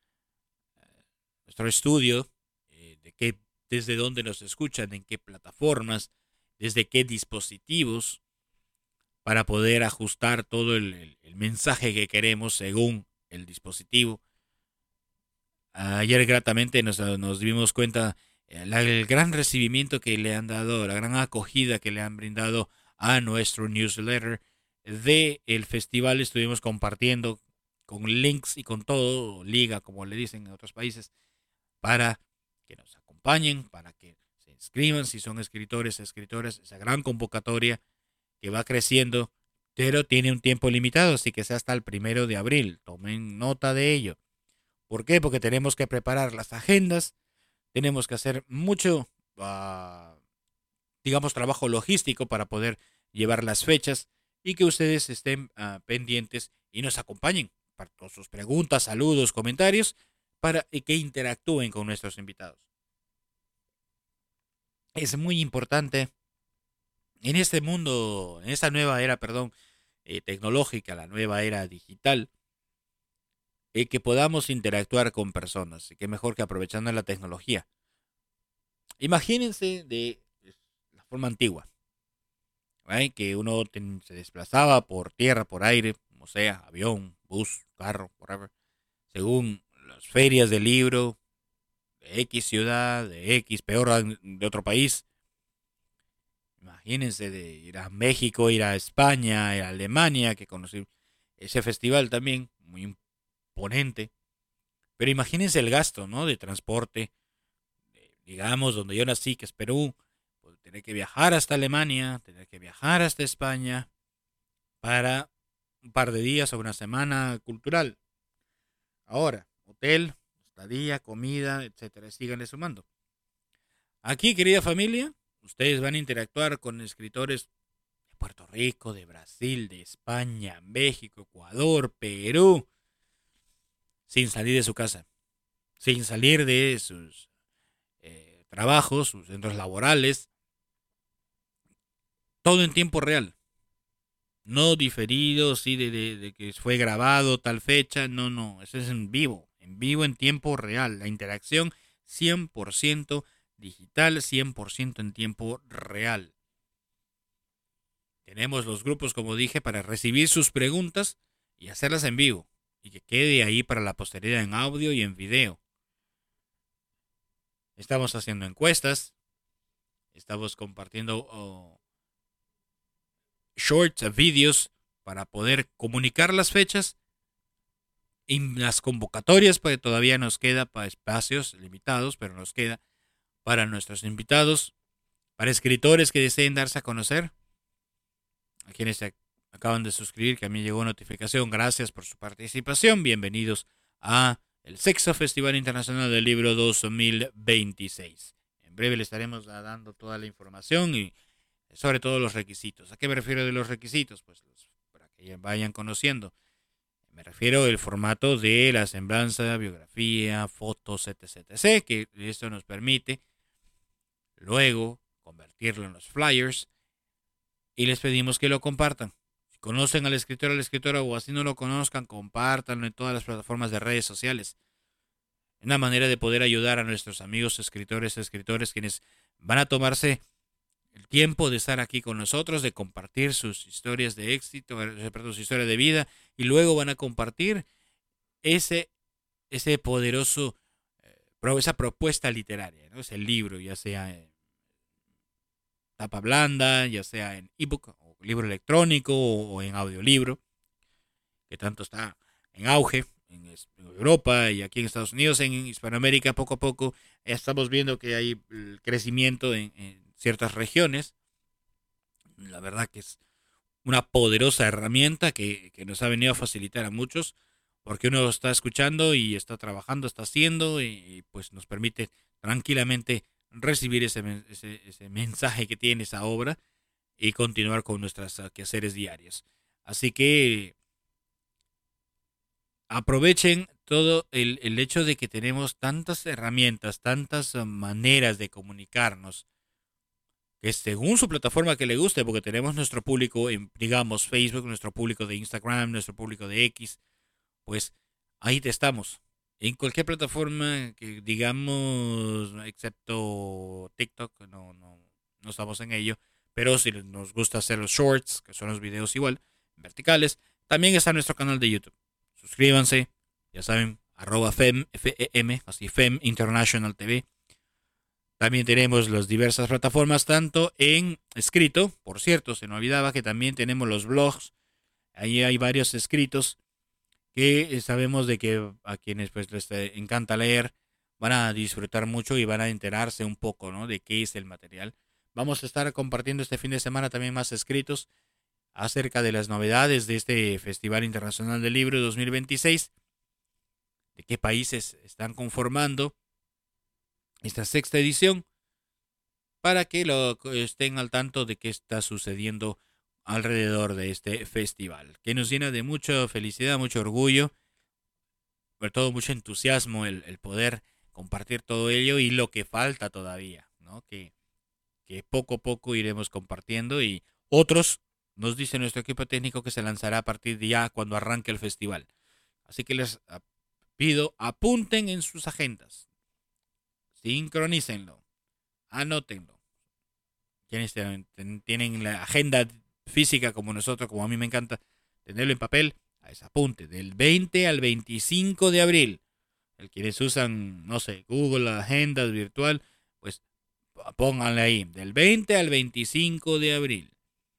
estudio de desde dónde nos escuchan, en qué plataformas, desde qué dispositivos, para poder ajustar todo el mensaje que queremos según el dispositivo. Ayer gratamente nos dimos cuenta el gran recibimiento que le han dado, la gran acogida que le han brindado a nuestro newsletter del festival. Estuvimos compartiendo con links y con todo, liga como le dicen en otros países, para que nos acompañen, para que se inscriban si son escritores, escritoras, esa gran convocatoria que va creciendo, pero tiene un tiempo limitado, así que sea hasta el 1 de abril. Tomen nota de ello. ¿Por qué? Porque tenemos que preparar las agendas, tenemos que hacer mucho, digamos, trabajo logístico para poder llevar las fechas y que ustedes estén pendientes y nos acompañen para todas sus preguntas, saludos, comentarios, para que interactúen con nuestros invitados. Es muy importante en este mundo, en esta nueva era, tecnológica, la nueva era digital, que podamos interactuar con personas, y qué mejor que aprovechando la tecnología. Imagínense de la forma antigua, ¿right? Que uno se desplazaba por tierra, por aire, como sea, avión, bus, carro, whatever, según las ferias del libro, de X ciudad, de X, peor, de otro país. Imagínense de ir a México, ir a España, ir a Alemania, que conocí ese festival también, muy imponente. Pero imagínense el gasto, ¿no? De transporte, digamos, donde yo nací, que es Perú, pues, tener que viajar hasta Alemania, tener que viajar hasta España para un par de días o una semana cultural. Ahora, hotel, estadía, comida, etcétera, síganle sumando. Aquí, querida familia, ustedes van a interactuar con escritores de Puerto Rico, de Brasil, de España, México, Ecuador, Perú, sin salir de su casa, sin salir de sus trabajos, sus centros laborales, todo en tiempo real, no diferido, sí, de que fue grabado tal fecha, no, eso es en vivo, en tiempo real, la interacción 100% digital, 100% en tiempo real. Tenemos los grupos, como dije, para recibir sus preguntas y hacerlas en vivo, y que quede ahí para la posteridad en audio y en video. Estamos haciendo encuestas, estamos compartiendo shorts, vídeos, para poder comunicar las fechas y las convocatorias, porque todavía nos queda para espacios limitados, pero nos queda para nuestros invitados, para escritores que deseen darse a conocer, a quienes se acaban de suscribir, que a mí llegó notificación, gracias por su participación, bienvenidos a el Sexto Festival Internacional del Libro 2026. En breve le estaremos dando toda la información y sobre todo los requisitos. ¿A qué me refiero de los requisitos? Pues para que vayan conociendo. Me refiero al formato de la semblanza, biografía, fotos, etc., que esto nos permite luego convertirlo en los flyers y les pedimos que lo compartan. Si conocen al escritor o a la escritora o así no lo conozcan, compártanlo en todas las plataformas de redes sociales. Una manera de poder ayudar a nuestros amigos escritores, quienes van a tomarse el tiempo de estar aquí con nosotros, de compartir sus historias de éxito, su historia de vida, y luego van a compartir ese poderoso, esa propuesta literaria, ¿no? Ese libro, ya sea en tapa blanda, ya sea en ebook o libro electrónico o en audiolibro, que tanto está en auge en Europa y aquí en Estados Unidos, en Hispanoamérica. Poco a poco estamos viendo que hay crecimiento en ciertas regiones. La verdad que es una poderosa herramienta que nos ha venido a facilitar a muchos, porque uno está escuchando y está trabajando, está haciendo y pues nos permite tranquilamente recibir ese mensaje que tiene esa obra y continuar con nuestras quehaceres diarios. Así que aprovechen todo el hecho de que tenemos tantas herramientas, tantas maneras de comunicarnos, que según su plataforma que le guste, porque tenemos nuestro público en, digamos, Facebook, nuestro público de Instagram, nuestro público de X, pues ahí estamos. En cualquier plataforma que digamos, excepto TikTok, no estamos en ello, pero si nos gusta hacer los shorts, que son los videos igual, verticales, también está nuestro canal de YouTube. Suscríbanse, ya saben, @FEM, FEM, así FEM International TV. También tenemos las diversas plataformas, tanto en escrito, por cierto, se me olvidaba que también tenemos los blogs. Ahí hay varios escritos que sabemos de que a quienes pues les encanta leer van a disfrutar mucho y van a enterarse un poco, ¿no?, de qué es el material. Vamos a estar compartiendo este fin de semana también más escritos acerca de las novedades de este Festival Internacional del Libro 2026, de qué países están conformando esta sexta edición, para que estén al tanto de qué está sucediendo alrededor de este festival, que nos llena de mucha felicidad, mucho orgullo, sobre todo mucho entusiasmo el poder compartir todo ello y lo que falta todavía, ¿no? Que poco a poco iremos compartiendo, y otros nos dice nuestro equipo técnico que se lanzará a partir de ya cuando arranque el festival. Así que les pido, apunten en sus agendas, sincronícenlo, anótenlo. Quienes tienen la agenda física como nosotros, como a mí me encanta tenerlo en papel, apunte, del 20 al 25 de abril. Quienes usan, no sé, Google Agendas virtual, pues pónganle ahí, del 20 al 25 de abril.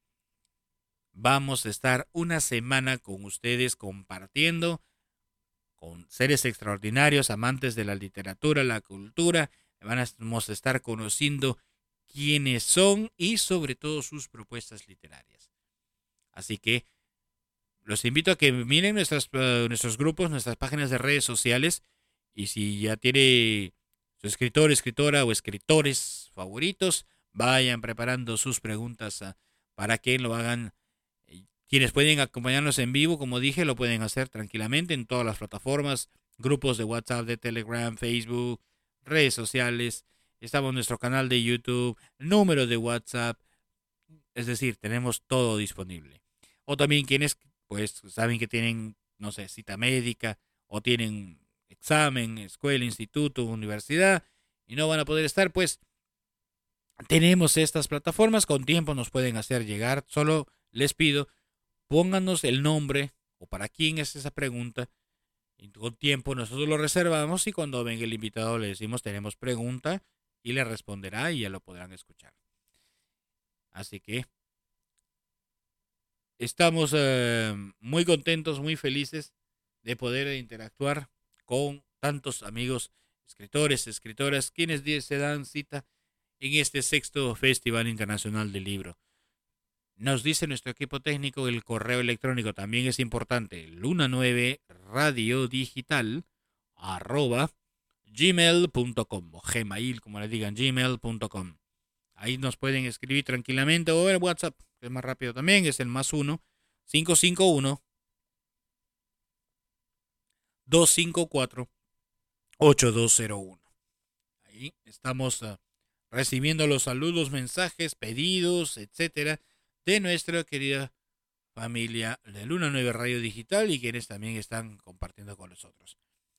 Vamos a estar una semana con ustedes compartiendo con seres extraordinarios, amantes de la literatura, la cultura. Vamos a estar conociendo quiénes son y sobre todo sus propuestas literarias. Así que los invito a que miren nuestros grupos, nuestras páginas de redes sociales, y si ya tiene su escritor, escritora o escritores favoritos, vayan preparando sus preguntas para que lo hagan. Quienes pueden acompañarnos en vivo, como dije, lo pueden hacer tranquilamente en todas las plataformas, grupos de WhatsApp, de Telegram, Facebook, redes sociales. Estamos en nuestro canal de YouTube, número de WhatsApp, es decir, tenemos todo disponible. O también quienes pues saben que tienen, no sé, cita médica, o tienen examen, escuela, instituto, universidad, y no van a poder estar, pues tenemos estas plataformas, con tiempo nos pueden hacer llegar. Solo les pido, pónganos el nombre o para quién es esa pregunta, y con tiempo nosotros lo reservamos, y cuando venga el invitado le decimos tenemos pregunta, y le responderá y ya lo podrán escuchar. Así que estamos muy contentos, muy felices de poder interactuar con tantos amigos, escritores, escritoras, quienes se dan cita en este sexto Festival Internacional del Libro. Nos dice nuestro equipo técnico, el correo electrónico también es importante, luna9radiodigital@gmail.com, o Gmail, como le digan, gmail.com. Ahí nos pueden escribir tranquilamente, o el WhatsApp, que es más rápido también, es el +1 551 254 8201. Ahí estamos recibiendo los saludos, mensajes, pedidos, etcétera, de nuestra querida familia de Luna 9 Radio Digital, y quienes también están compartiendo con nosotros.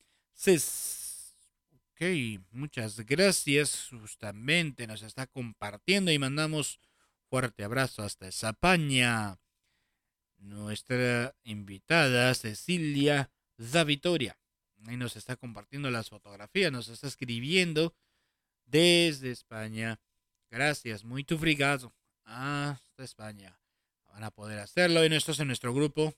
Ok, muchas gracias. Justamente nos está compartiendo, y mandamos fuerte abrazo hasta España. Nuestra invitada Cecilia Zavitoria. Ahí nos está compartiendo las fotografías, nos está escribiendo desde España. Gracias, muy obrigado. Hasta España. Van a poder hacerlo, y esto es en nuestro grupo.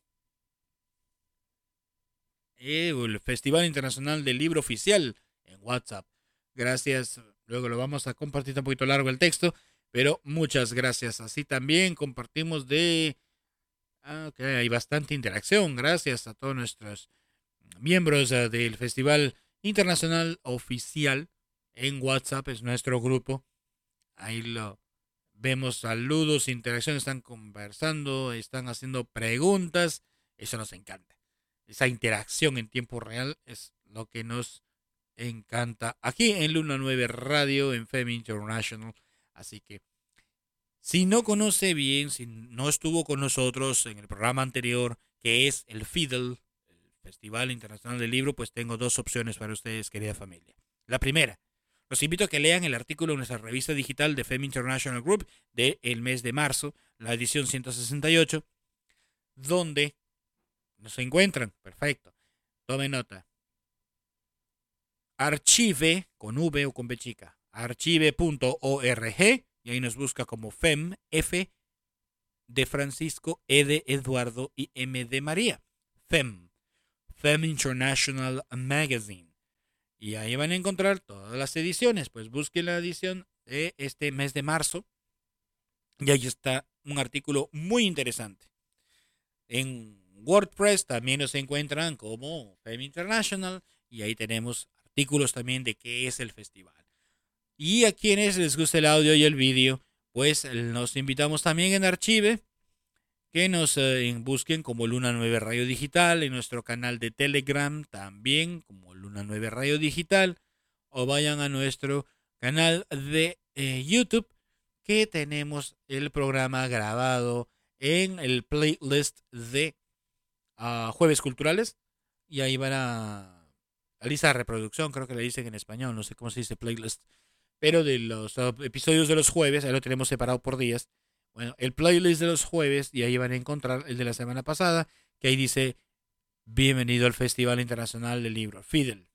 El Festival Internacional del Libro Oficial en WhatsApp. Gracias. Luego lo vamos a compartir, un poquito largo el texto, pero muchas gracias. Así también compartimos hay bastante interacción. Gracias a todos nuestros miembros del Festival Internacional Oficial en WhatsApp, es nuestro grupo. Ahí lo vemos, saludos, interacción, están conversando, están haciendo preguntas. Eso nos encanta. Esa interacción en tiempo real es lo que nos encanta aquí en Luna 9 Radio, en FEM International. Así que si no conoce bien, si no estuvo con nosotros en el programa anterior, que es el FIDL, el Festival Internacional del Libro, pues tengo dos opciones para ustedes, querida familia. La primera, los invito a que lean el artículo en nuestra revista digital de FEM International Group del mes de marzo, la edición 168, donde nos encuentran. Perfecto. Tomen nota. archive, con V o con B chica, archive.org, y ahí nos busca como FEM, F de Francisco, E de Eduardo y M de María. FEM International Magazine. Y ahí van a encontrar todas las ediciones. Pues busquen la edición de este mes de marzo. Y ahí está un artículo muy interesante. En WordPress también nos encuentran como FEM International. Y ahí tenemos artículos también de qué es el festival. Y a quienes les guste el audio y el vídeo, pues nos invitamos también en Archive, que nos busquen como Luna 9 Radio Digital, en nuestro canal de Telegram también como Luna 9 Radio Digital, o vayan a nuestro canal de YouTube, que tenemos el programa grabado en el playlist de Jueves Culturales, y ahí van a lista de reproducción, creo que le dicen en español, no sé cómo se dice playlist, pero de los episodios de los jueves, ahí lo tenemos separado por días. Bueno, el playlist de los jueves, y ahí van a encontrar el de la semana pasada, que ahí dice: bienvenido al Festival Internacional del Libro, FIDL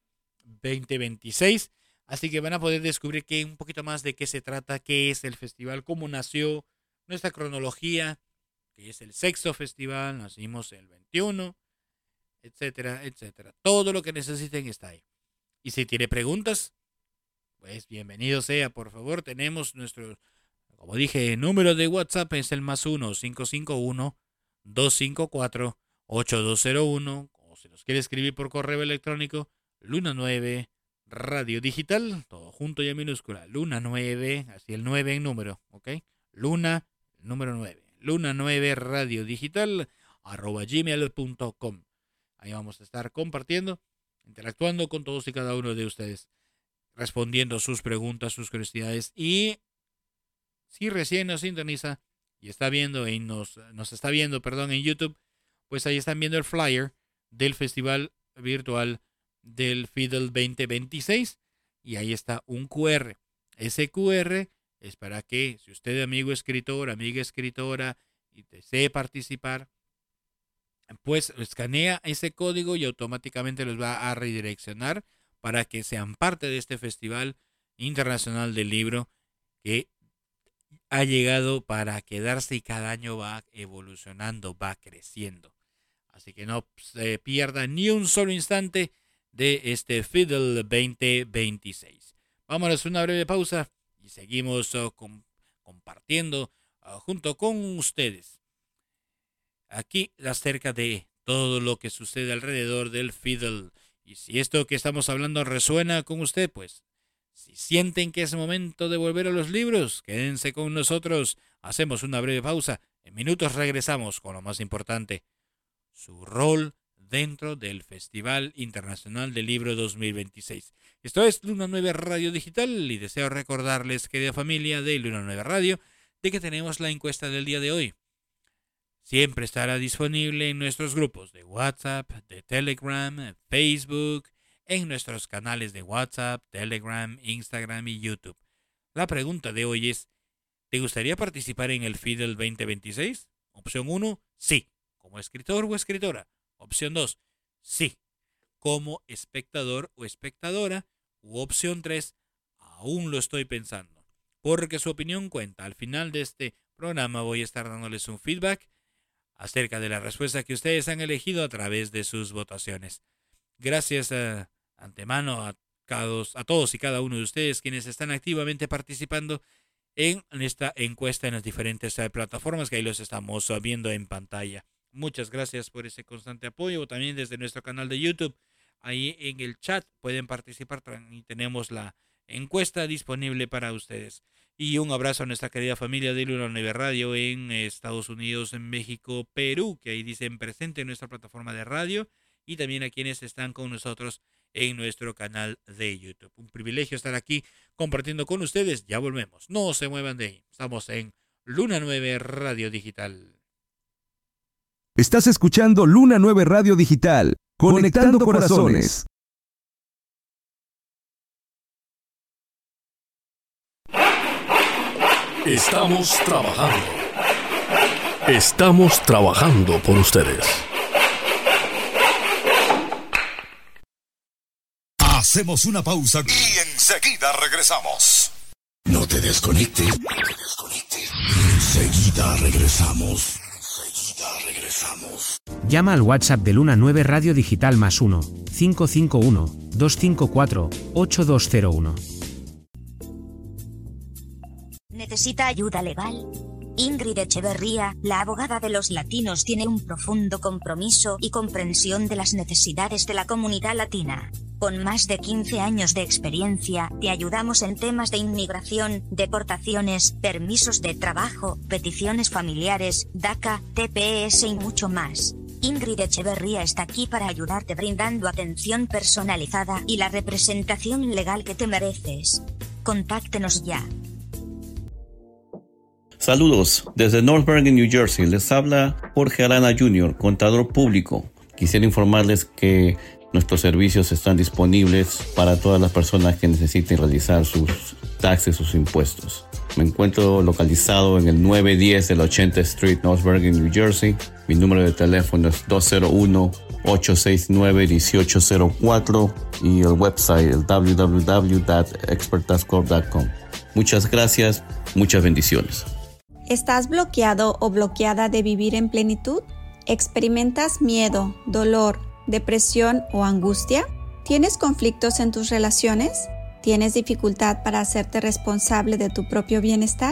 2026. Así que van a poder descubrir un poquito más de qué se trata, qué es el festival, cómo nació, nuestra cronología, que es el sexto festival, nacimos el 21, etcétera, etcétera. Todo lo que necesiten está ahí. Y si tiene preguntas, pues bienvenido sea, por favor. Tenemos nuestro, como dije, número de WhatsApp es el +1 551 254 8201. O si nos quiere escribir por correo electrónico, Luna 9 Radio Digital, todo junto y en minúscula, Luna 9, así el 9 en número, ¿ok? Luna, número 9, Luna 9 Radio Digital, @gmail.com. Ahí vamos a estar compartiendo, interactuando con todos y cada uno de ustedes, respondiendo sus preguntas, sus curiosidades. Y si recién nos sintoniza y está viendo nos está viendo, en YouTube, pues ahí están viendo el flyer del Festival Virtual del FIDL 2026, y ahí está un QR. Ese QR es para que, si usted, amigo escritor, amiga escritora, y desee participar, pues escanea ese código y automáticamente los va a redireccionar para que sean parte de este Festival Internacional del Libro, que ha llegado para quedarse y cada año va evolucionando, va creciendo. Así que no se pierda ni un solo instante de este FIDL 2026. Vámonos a una breve pausa y seguimos compartiendo junto con ustedes aquí acerca de todo lo que sucede alrededor del FIDL. Y si esto que estamos hablando resuena con usted, pues si sienten que es momento de volver a los libros, quédense con nosotros. Hacemos una breve pausa. En minutos regresamos con lo más importante: su rol dentro del Festival Internacional del Libro 2026. Esto es Luna 9 Radio Digital, y deseo recordarles, querida familia de Luna 9 Radio, de que tenemos la encuesta del día de hoy. Siempre estará disponible en nuestros grupos de WhatsApp, de Telegram, Facebook, en nuestros canales de WhatsApp, Telegram, Instagram y YouTube. La pregunta de hoy es: ¿te gustaría participar en el FIDL 2026? Opción 1, sí, como escritor o escritora. Opción 2, sí, como espectador o espectadora. U opción 3, aún lo estoy pensando, porque su opinión cuenta. Al final de este programa voy a estar dándoles un feedback acerca de la respuesta que ustedes han elegido a través de sus votaciones. Gracias antemano a todos y cada uno de ustedes quienes están activamente participando en esta encuesta en las diferentes plataformas que ahí los estamos viendo en pantalla. Muchas gracias por ese constante apoyo. También desde nuestro canal de YouTube, ahí en el chat pueden participar y tenemos la encuesta disponible para ustedes. Y un abrazo a nuestra querida familia de Luna 9 Radio en Estados Unidos, en México, Perú, que ahí dicen presente en nuestra plataforma de radio, y también a quienes están con nosotros en nuestro canal de YouTube. Un privilegio estar aquí compartiendo con ustedes. Ya volvemos. No se muevan de ahí. Estamos en Luna 9 Radio Digital. Estás escuchando Luna 9 Radio Digital, conectando corazones. Estamos trabajando. Estamos trabajando por ustedes. Hacemos una pausa y enseguida regresamos. No te desconectes. Enseguida regresamos. Llama al WhatsApp de Luna 9 Radio Digital +1 551 254 8201. ¿Necesita ayuda legal? Ingrid Echeverría, la abogada de los latinos, tiene un profundo compromiso y comprensión de las necesidades de la comunidad latina. Con más de 15 años de experiencia, te ayudamos en temas de inmigración, deportaciones, permisos de trabajo, peticiones familiares, DACA, TPS y mucho más. Ingrid Echeverría está aquí para ayudarte brindando atención personalizada y la representación legal que te mereces. Contáctenos ya. Saludos, desde North Bergen, New Jersey, les habla Jorge Arana Jr., contador público. Quisiera informarles que nuestros servicios están disponibles para todas las personas que necesiten realizar sus taxes, sus impuestos. Me encuentro localizado en el 910 de la 80th Street, North Bergen, New Jersey. Mi número de teléfono es 201-869-1804 y el website el www.experttaxcorp.com. Muchas gracias, muchas bendiciones. ¿Estás bloqueado o bloqueada de vivir en plenitud? ¿Experimentas miedo, dolor, depresión o angustia? ¿Tienes conflictos en tus relaciones? ¿Tienes dificultad para hacerte responsable de tu propio bienestar?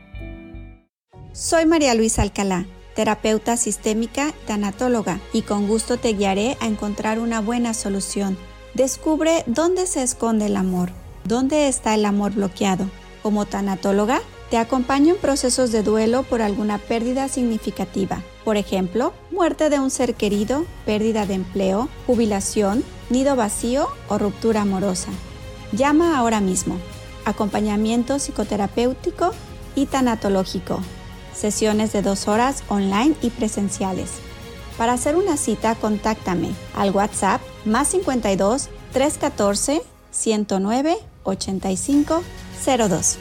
Soy María Luisa Alcalá, terapeuta sistémica, tanatóloga, y con gusto te guiaré a encontrar una buena solución. Descubre dónde se esconde el amor, dónde está el amor bloqueado. Como tanatóloga, te acompaño en procesos de duelo por alguna pérdida significativa. Por ejemplo, muerte de un ser querido, pérdida de empleo, jubilación, nido vacío o ruptura amorosa. Llama ahora mismo. Acompañamiento psicoterapéutico y tanatológico. Sesiones de 2 horas online y presenciales. Para hacer una cita, contáctame al WhatsApp +52 314 109 8502.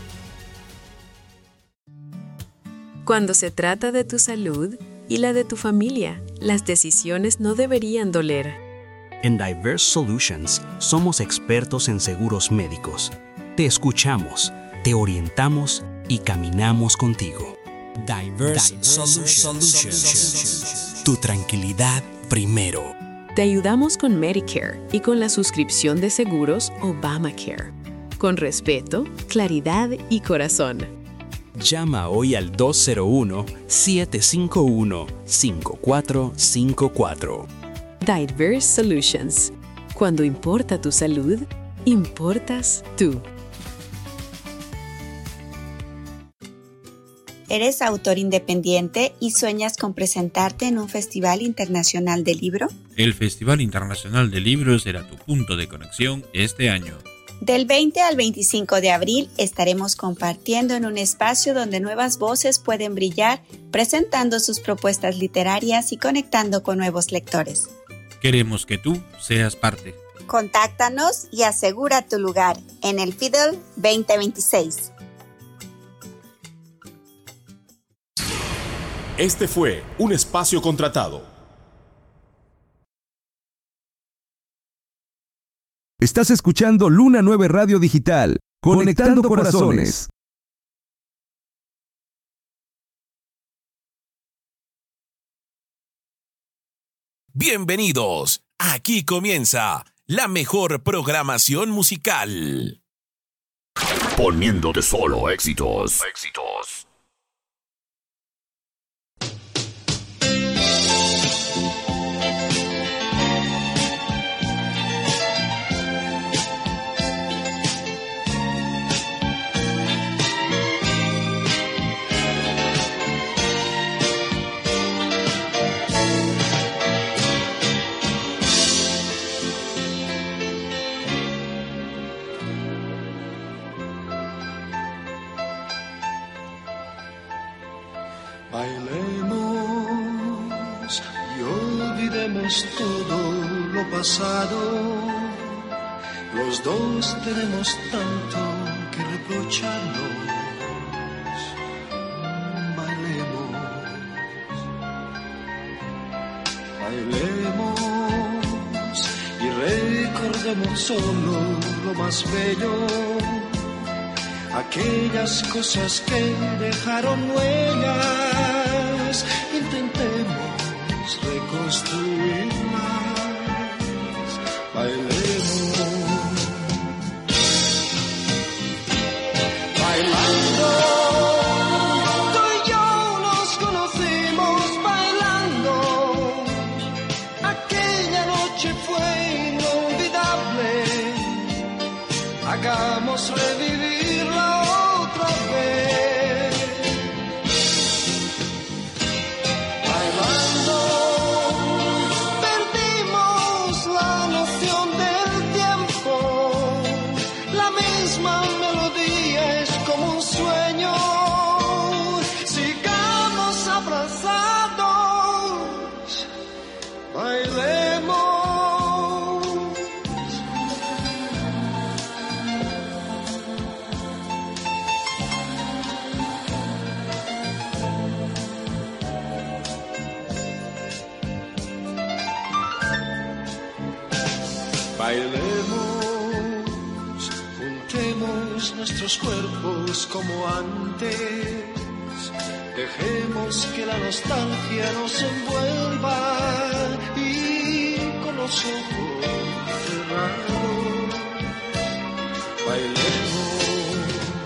Cuando se trata de tu salud y la de tu familia, las decisiones no deberían doler. En Diverse Solutions somos expertos en seguros médicos. Te escuchamos, te orientamos y caminamos contigo. Diverse Solutions. Tu tranquilidad primero. Te ayudamos con Medicare y con la suscripción de seguros Obamacare. Con respeto, claridad y corazón. Llama hoy al 201-751-5454. Diverse Solutions. Cuando importa tu salud, importas tú. ¿Eres autor independiente y sueñas con presentarte en un festival internacional de libro? El Festival Internacional de Libros será tu punto de conexión este año. Del 20 al 25 de abril estaremos compartiendo en un espacio donde nuevas voces pueden brillar, presentando sus propuestas literarias y conectando con nuevos lectores. Queremos que tú seas parte. Contáctanos y asegura tu lugar en el FIDL 2026. Este fue un espacio contratado. Estás escuchando Luna 9 Radio Digital, conectando corazones. Bienvenidos. Aquí comienza la mejor programación musical. Poniéndote solo éxitos. Bailemos y olvidemos todo lo pasado. Los dos tenemos tanto que reprocharnos. Bailemos y recordemos dejemos solo lo más bello, aquellas cosas que dejaron huellas, intentemos reconstruirlas, bailemos, bailando. Tú y yo nos conocimos bailando, aquella noche fue inolvidable, hagamos revivirla otra vez. Bailando, perdimos la noción del tiempo, la misma melodía es como un sueño, sigamos abrazados, bailemos. Bailemos, juntemos nuestros cuerpos como antes, dejemos que la nostalgia nos envuelva y con los ojos cerrados, bailemos,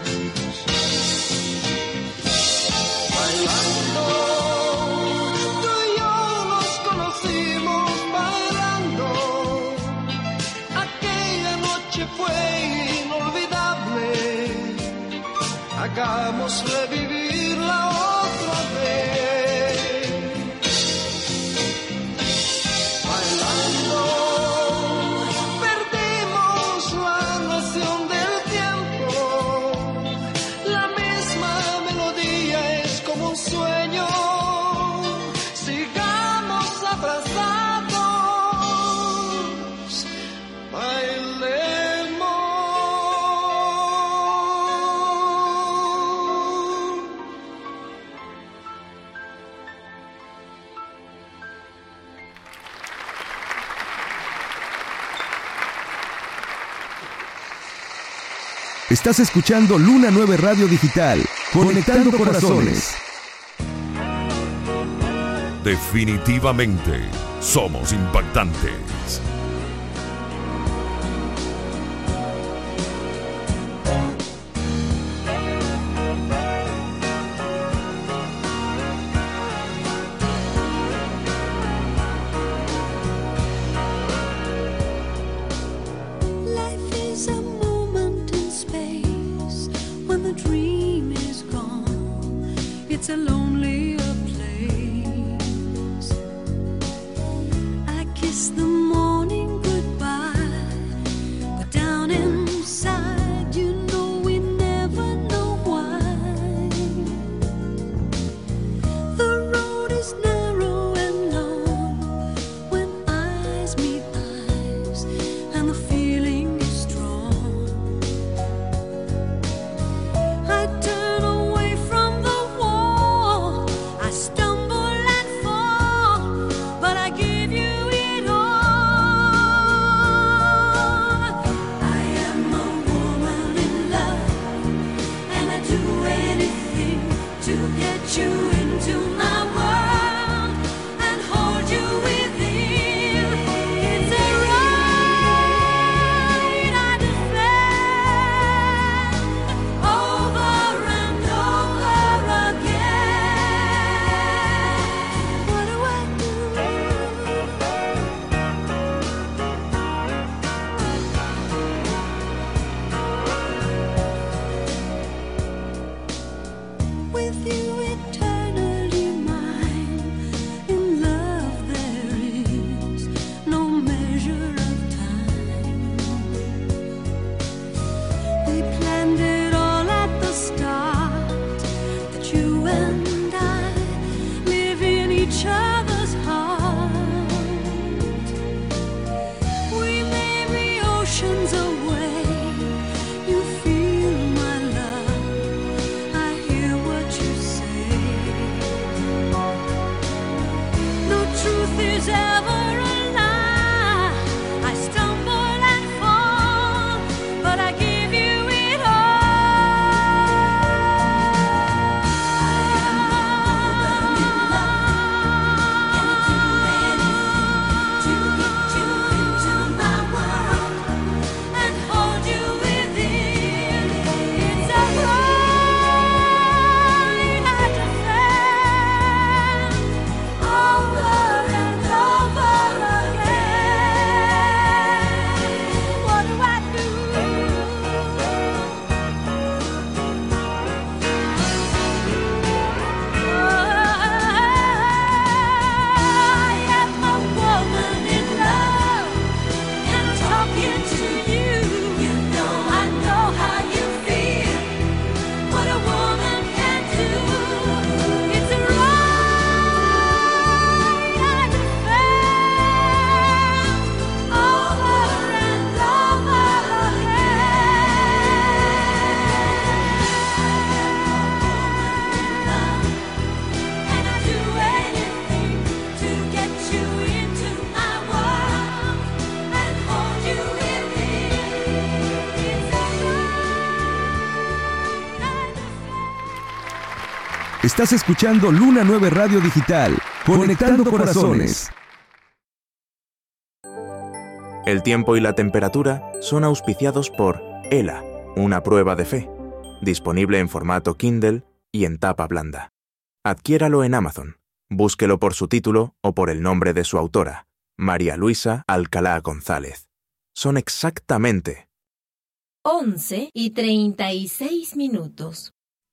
bailando. Tú y yo nos conocimos bailando, fue inolvidable, hagamos revivirla otra vez. Bailando, perdimos la noción del tiempo, la misma melodía es como un sueño, sigamos abrazados, bailemos. Estás escuchando Luna 9 Radio Digital, conectando corazones. Definitivamente, somos impactantes. It's a lonelier place. I kiss the morning Estás escuchando Luna 9 Radio Digital, conectando corazones. El tiempo y la temperatura son auspiciados por ELA, una prueba de fe. Disponible en formato Kindle y en tapa blanda. Adquiéralo en Amazon. Búsquelo por su título o por el nombre de su autora, María Luisa Alcalá González. Son exactamente 11:36.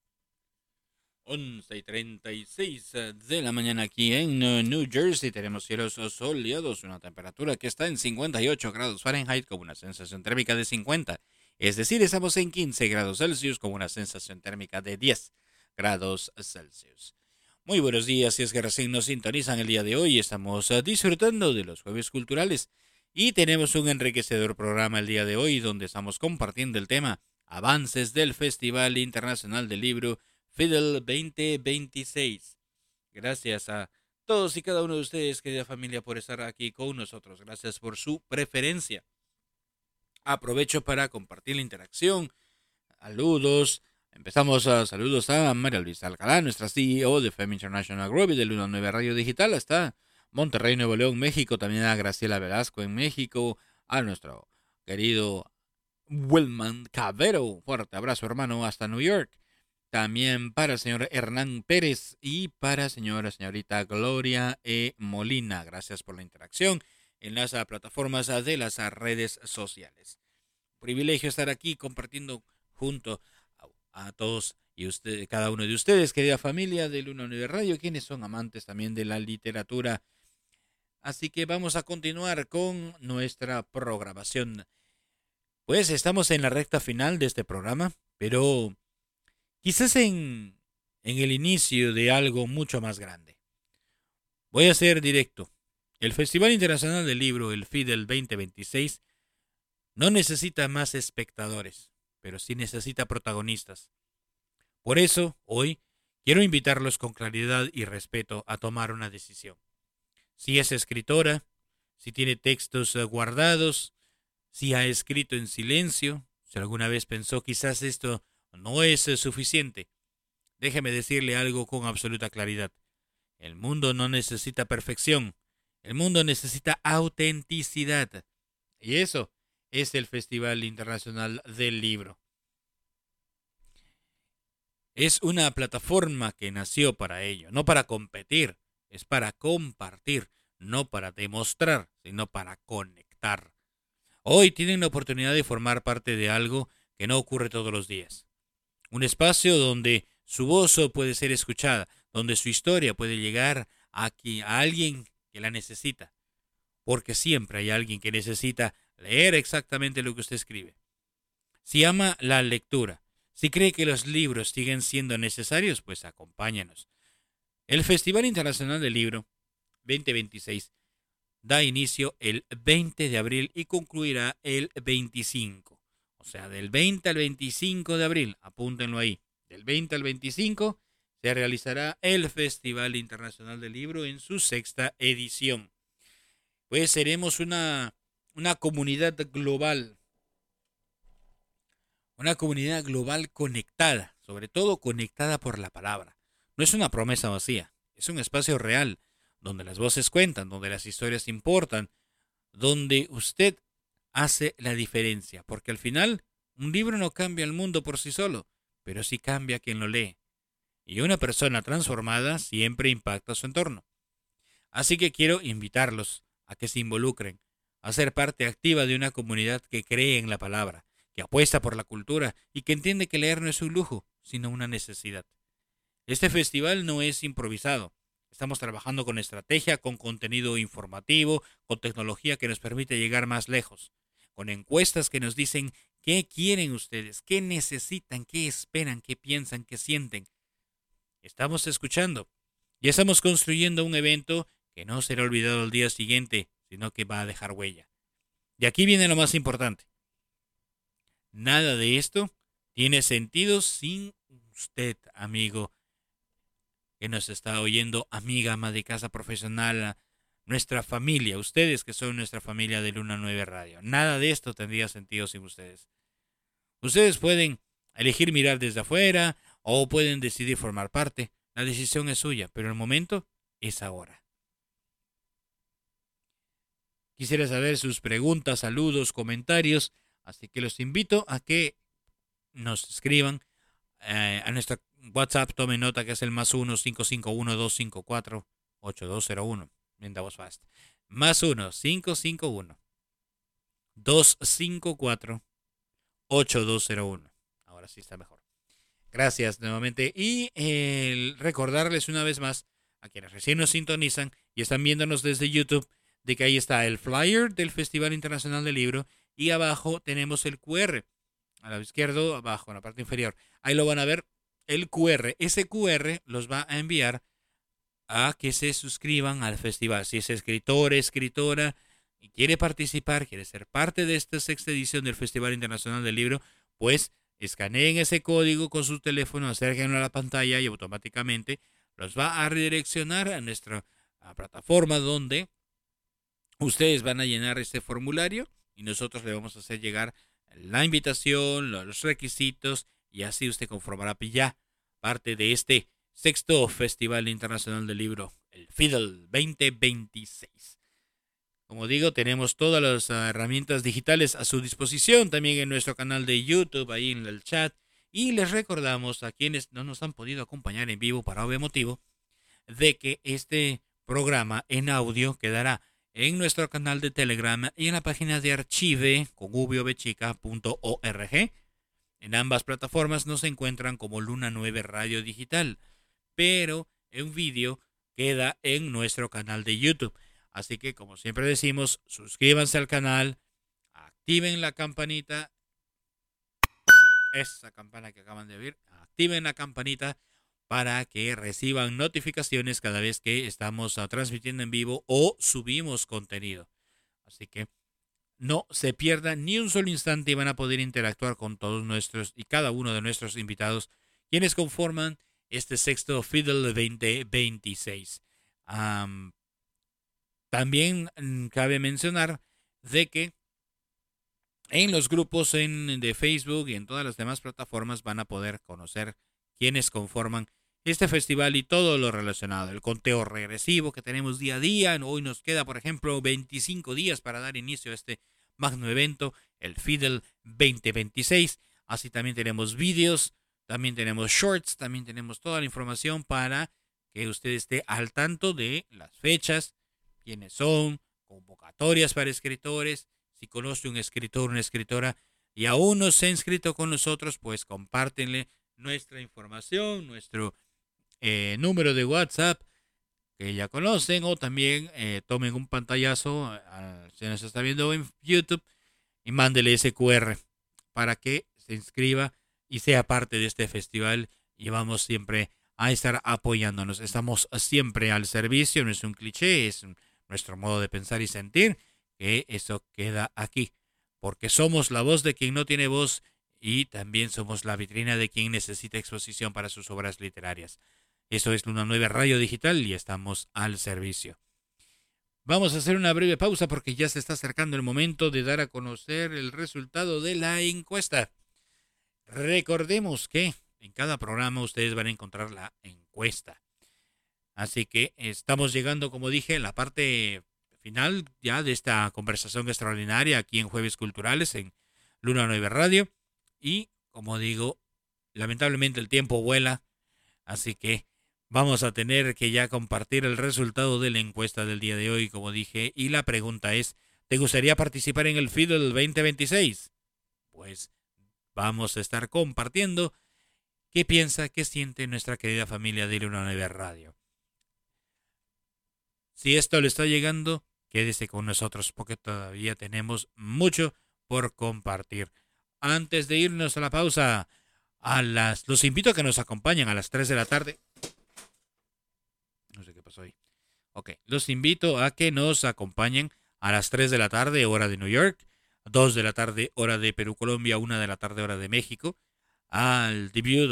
11:36 de la mañana aquí en New Jersey. Tenemos cielos soleados, una temperatura que está en 58 grados Fahrenheit con una sensación térmica de 50. Es decir, estamos en 15 grados Celsius con una sensación térmica de 10 grados Celsius. Muy buenos días, si es que recién nos sintonizan el día de hoy. Estamos disfrutando de los jueves culturales y tenemos un enriquecedor programa el día de hoy donde estamos compartiendo el tema Avances del Festival Internacional del Libro FIDL 2026. Gracias a todos y cada uno de ustedes, querida familia, por estar aquí con nosotros. Gracias por su preferencia. Aprovecho para compartir la interacción. Saludos. Empezamos a saludos a María Luisa Alcalá, nuestra CEO de FEM International Group y de Luna 9 Radio Digital, hasta Monterrey, Nuevo León, México. También a Graciela Velasco en México. A nuestro querido Wilman Cabero. Fuerte abrazo, hermano, hasta New York. También para el señor Hernán Pérez y para señorita Gloria E. Molina. Gracias por la interacción en las plataformas de las redes sociales. Privilegio estar aquí compartiendo junto a todos y cada uno de ustedes, querida familia de Luna 9 Radio, quienes son amantes también de la literatura. Así que vamos a continuar con nuestra programación. Pues estamos en la recta final de este programa, pero quizás en el inicio de algo mucho más grande. Voy a ser directo. El Festival Internacional del Libro, el FIDL 2026, no necesita más espectadores, pero sí necesita protagonistas. Por eso, hoy, quiero invitarlos con claridad y respeto a tomar una decisión. Si es escritora, si tiene textos guardados, si ha escrito en silencio, si alguna vez pensó quizás esto no es suficiente. Déjeme decirle algo con absoluta claridad. El mundo no necesita perfección. El mundo necesita autenticidad. Y eso es el Festival Internacional del Libro. Es una plataforma que nació para ello, no para competir, es para compartir, no para demostrar, sino para conectar. Hoy tienen la oportunidad de formar parte de algo que no ocurre todos los días. Un espacio donde su voz puede ser escuchada, donde su historia puede llegar a alguien que la necesita, porque siempre hay alguien que necesita leer exactamente lo que usted escribe. Si ama la lectura, si cree que los libros siguen siendo necesarios, pues acompáñanos. El Festival Internacional del Libro 2026 da inicio el 20 de abril y concluirá el 25. O sea, del 20 al 25 de abril, apúntenlo ahí, del 20 al 25 se realizará el Festival Internacional del Libro en su 6ª edición. Pues seremos una comunidad global. Una comunidad global conectada, sobre todo conectada por la palabra. No es una promesa vacía, es un espacio real, donde las voces cuentan, donde las historias importan, donde usted hace la diferencia. Porque al final, un libro no cambia el mundo por sí solo, pero sí cambia a quien lo lee. Y una persona transformada siempre impacta a su entorno. Así que quiero invitarlos a que se involucren, a ser parte activa de una comunidad que cree en la palabra, que apuesta por la cultura y que entiende que leer no es un lujo, sino una necesidad. Este festival no es improvisado. Estamos trabajando con estrategia, con contenido informativo, con tecnología que nos permite llegar más lejos, con encuestas que nos dicen qué quieren ustedes, qué necesitan, qué esperan, qué piensan, qué sienten. Estamos escuchando y estamos construyendo un evento que no será olvidado al día siguiente, sino que va a dejar huella. Y aquí viene lo más importante. Nada de esto tiene sentido sin usted, amigo, que nos está oyendo, amiga, ama de casa, profesional, nuestra familia, ustedes que son nuestra familia de Luna 9 Radio. Nada de esto tendría sentido sin ustedes. Ustedes pueden elegir mirar desde afuera o pueden decidir formar parte, La decisión es suya, pero el momento es ahora. Quisiera saber sus preguntas, saludos, comentarios, así que los invito a que nos escriban a nuestro WhatsApp. Tomen nota que es el +1 551 254 8201. Bien, that was fast. +1 551 254 8201. Ahora sí está mejor. Gracias nuevamente. Y recordarles una vez más a quienes recién nos sintonizan y están viéndonos desde YouTube, de que ahí está el flyer del Festival Internacional del Libro y abajo tenemos el QR. A la izquierda, abajo, en la parte inferior. Ahí lo van a ver, el QR. Ese QR los va a enviar a que se suscriban al festival. Si es escritor, escritora y quiere participar, quiere ser parte de esta 6ª edición del Festival Internacional del Libro, pues escaneen ese código con su teléfono, acérquenlo a la pantalla y automáticamente los va a redireccionar a nuestra plataforma, donde ustedes van a llenar este formulario y nosotros le vamos a hacer llegar la invitación, los requisitos, y así usted conformará ya parte de este 6º Festival Internacional del Libro, el FIDL 2026. Como digo, tenemos todas las herramientas digitales a su disposición, también en nuestro canal de YouTube, ahí en el chat. Y les recordamos a quienes no nos han podido acompañar en vivo por obvio motivo, de que este programa en audio quedará en nuestro canal de Telegram y en la página de archive con uvovchica.org. En ambas plataformas nos encuentran como Luna 9 Radio Digital, pero en vídeo queda en nuestro canal de YouTube. Así que, como siempre decimos, suscríbanse al canal, activen la campanita, esa campana que acaban de oír, activen la campanita para que reciban notificaciones cada vez que estamos transmitiendo en vivo o subimos contenido. Así que no se pierdan ni un solo instante y van a poder interactuar con todos nuestros y cada uno de nuestros invitados, quienes conforman este 6º FIDL 2026. También cabe mencionar de que en los grupos de Facebook y en todas las demás plataformas van a poder conocer quienes conforman este festival y todo lo relacionado. El conteo regresivo que tenemos día a día. Hoy nos queda, por ejemplo, 25 días para dar inicio a este magno evento, el FIDL 2026. Así también tenemos vídeos, también tenemos shorts, también tenemos toda la información para que usted esté al tanto de las fechas, quiénes son, convocatorias para escritores. Si conoce un escritor, una escritora y aún no se ha inscrito con nosotros, pues compártenle nuestra información, nuestro número de WhatsApp que ya conocen, o también tomen un pantallazo, si nos está viendo en YouTube, y mándele ese QR para que se inscriba y sea parte de este festival, y vamos siempre a estar apoyándonos. Estamos siempre al servicio, no es un cliché, es nuestro modo de pensar y sentir, que eso queda aquí, porque somos la voz de quien no tiene voz y también somos la vitrina de quien necesita exposición para sus obras literarias. Eso es Luna 9 Radio Digital y estamos al servicio. Vamos a hacer una breve pausa porque ya se está acercando el momento de dar a conocer el resultado de la encuesta. Recordemos que en cada programa ustedes van a encontrar la encuesta. Así que estamos llegando, como dije, a la parte final ya de esta conversación extraordinaria aquí en Jueves Culturales en Luna 9 Radio. Y, como digo, lamentablemente el tiempo vuela, así que vamos a tener que ya compartir el resultado de la encuesta del día de hoy, como dije, y la pregunta es, ¿te gustaría participar en el FIDL 2026? Pues vamos a estar compartiendo qué piensa, qué siente nuestra querida familia de Luna 9 Radio. Si esto le está llegando, quédese con nosotros porque todavía tenemos mucho por compartir. Antes de irnos a la pausa, los invito a que nos acompañen a las 3 de la tarde. No sé qué pasó ahí. Ok, los invito a que nos acompañen a las 3 de la tarde, hora de New York, 2 de la tarde, hora de Perú, Colombia, 1 de la tarde, hora de México, al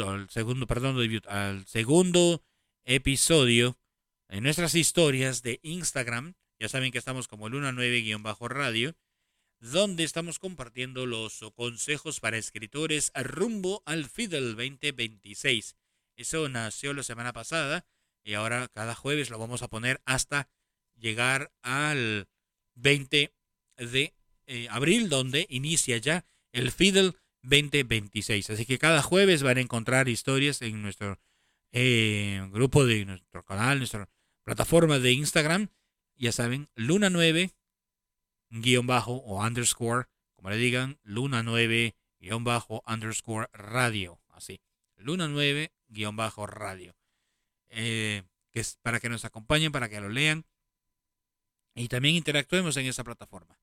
segundo episodio de nuestras historias de Instagram. Ya saben que estamos como Luna 9-radio, donde estamos compartiendo los consejos para escritores rumbo al FIDL 2026. Eso nació la semana pasada y ahora cada jueves lo vamos a poner hasta llegar al 20 de abril, donde inicia ya el Fiddle 2026. Así que cada jueves van a encontrar historias en nuestro grupo de nuestro canal, nuestra plataforma de Instagram. Ya saben, Luna 9 _ o underscore, como le digan, Luna 9 _ radio. Así, Luna 9 _ radio. Que es para que nos acompañen, para que lo lean y también interactuemos en esa plataforma.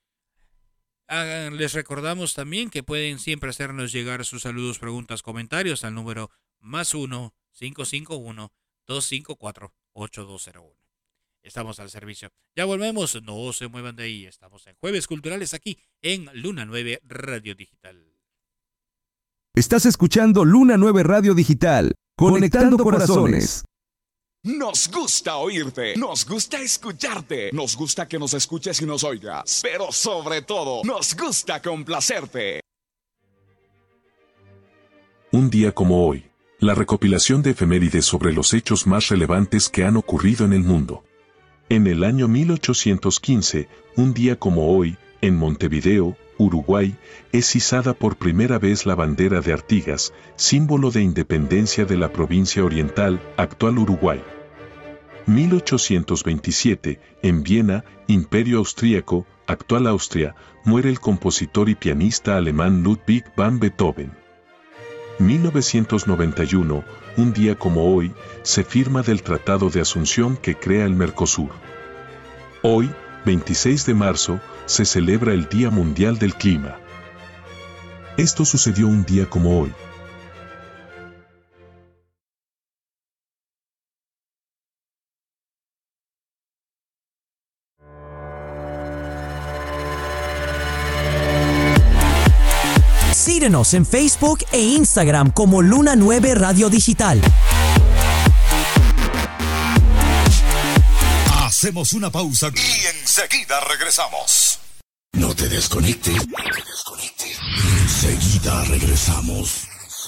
Les recordamos también que pueden siempre hacernos llegar sus saludos, preguntas, comentarios al número +1 551 254 8201. Estamos al servicio. Ya volvemos, no se muevan de ahí. Estamos en Jueves Culturales aquí en Luna 9 Radio Digital. Estás escuchando Luna 9 Radio Digital, conectando corazones. Nos gusta oírte, nos gusta escucharte, nos gusta que nos escuches y nos oigas, pero sobre todo, nos gusta complacerte. Un día como hoy, la recopilación de efemérides sobre los hechos más relevantes que han ocurrido en el mundo. En el año 1815, un día como hoy, en Montevideo, Uruguay, es izada por primera vez la bandera de Artigas, símbolo de independencia de la provincia oriental, actual Uruguay. 1827, en Viena, Imperio Austríaco, actual Austria, muere el compositor y pianista alemán Ludwig van Beethoven. 1991, un día como hoy, se firma del Tratado de Asunción que crea el Mercosur. Hoy, 26 de marzo, se celebra el Día Mundial del Clima. Esto sucedió un día como hoy. Síguenos en Facebook e Instagram como Luna 9 Radio Digital. Hacemos una pausa y enseguida regresamos. No te desconectes. Enseguida regresamos.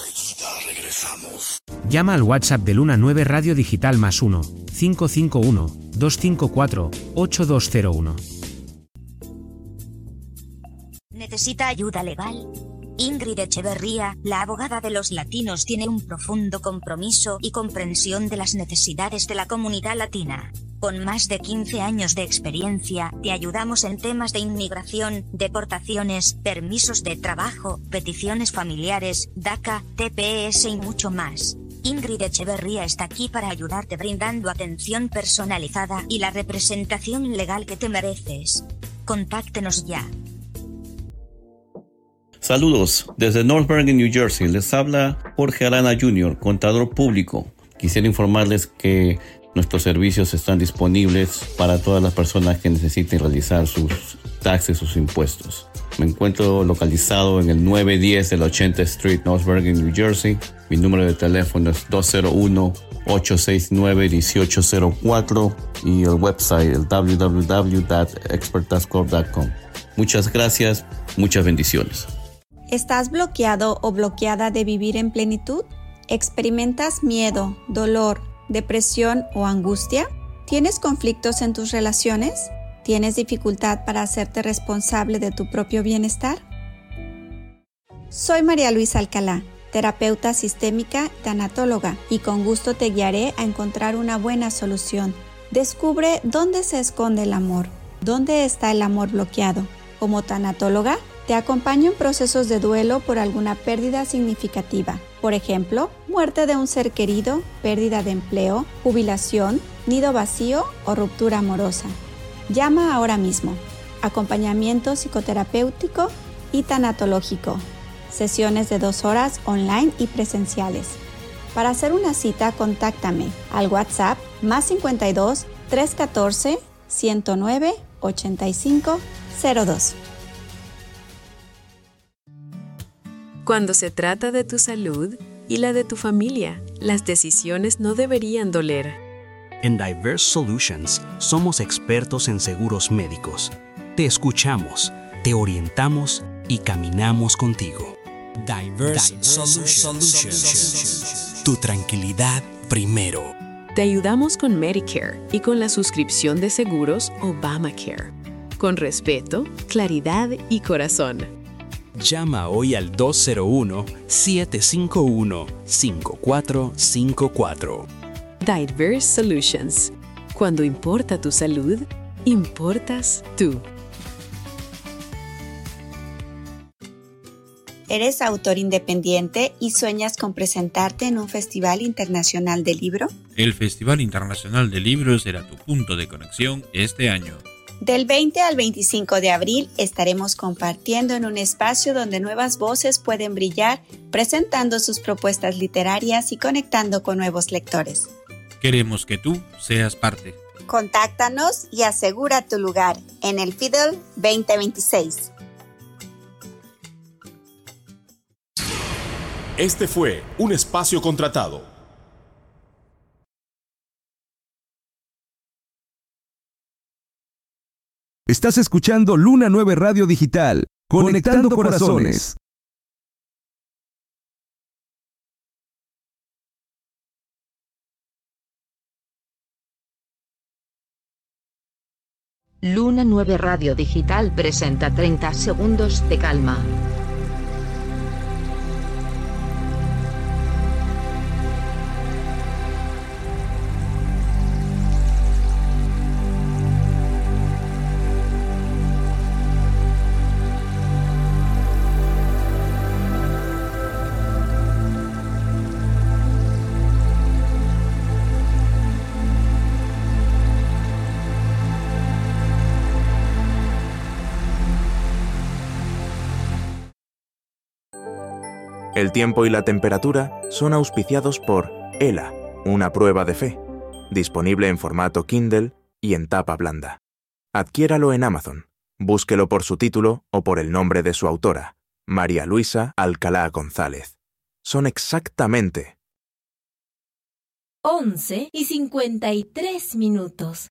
Llama al WhatsApp de Luna 9 Radio Digital +1 551 254 8201. ¿Necesita ayuda legal? Ingrid Echeverría, la abogada de los latinos, tiene un profundo compromiso y comprensión de las necesidades de la comunidad latina. Con más de 15 años de experiencia, te ayudamos en temas de inmigración, deportaciones, permisos de trabajo, peticiones familiares, DACA, TPS y mucho más. Ingrid Echeverría está aquí para ayudarte brindando atención personalizada y la representación legal que te mereces. Contáctenos ya. Saludos, desde North Bergen, New Jersey, les habla Jorge Arana Jr., contador público. Quisiera informarles que nuestros servicios están disponibles para todas las personas que necesiten realizar sus taxes, sus impuestos. Me encuentro localizado en el 910 de la 80th Street, North Bergen, New Jersey. Mi número de teléfono es 201-869-1804 y el website el www.experttaxcorp.com. Muchas gracias, muchas bendiciones. ¿Estás bloqueado o bloqueada de vivir en plenitud? ¿Experimentas miedo, dolor, depresión o angustia? ¿Tienes conflictos en tus relaciones? ¿Tienes dificultad para hacerte responsable de tu propio bienestar? Soy María Luisa Alcalá, terapeuta sistémica y tanatóloga, y con gusto te guiaré a encontrar una buena solución. Descubre dónde se esconde el amor, dónde está el amor bloqueado. Como tanatóloga, te acompaño en procesos de duelo por alguna pérdida significativa. Por ejemplo, muerte de un ser querido, pérdida de empleo, jubilación, nido vacío o ruptura amorosa. Llama ahora mismo. Acompañamiento psicoterapéutico y tanatológico. Sesiones de 2 horas online y presenciales. Para hacer una cita, contáctame al WhatsApp +52 314 109 8502. Cuando se trata de tu salud y la de tu familia, las decisiones no deberían doler. En Diverse Solutions somos expertos en seguros médicos. Te escuchamos, te orientamos y caminamos contigo. Diverse Solutions. Tu tranquilidad primero. Te ayudamos con Medicare y con la suscripción de seguros Obamacare. Con respeto, claridad y corazón. Llama hoy al 201-751-5454. Diverse Solutions. Cuando importa tu salud, importas tú. ¿Eres autor independiente y sueñas con presentarte en un festival internacional de libro? El Festival Internacional de Libros será tu punto de conexión este año. Del 20 al 25 de abril estaremos compartiendo en un espacio donde nuevas voces pueden brillar, presentando sus propuestas literarias y conectando con nuevos lectores. Queremos que tú seas parte. Contáctanos y asegura tu lugar en el Fiddle 2026. Este fue un espacio contratado. Estás escuchando Luna 9 Radio Digital, conectando corazones. Luna 9 Radio Digital presenta 30 segundos de calma. El tiempo y la temperatura son auspiciados por ELA, una prueba de fe, disponible en formato Kindle y en tapa blanda. Adquiéralo en Amazon. Búsquelo por su título o por el nombre de su autora, María Luisa Alcalá González. Son exactamente 11:53.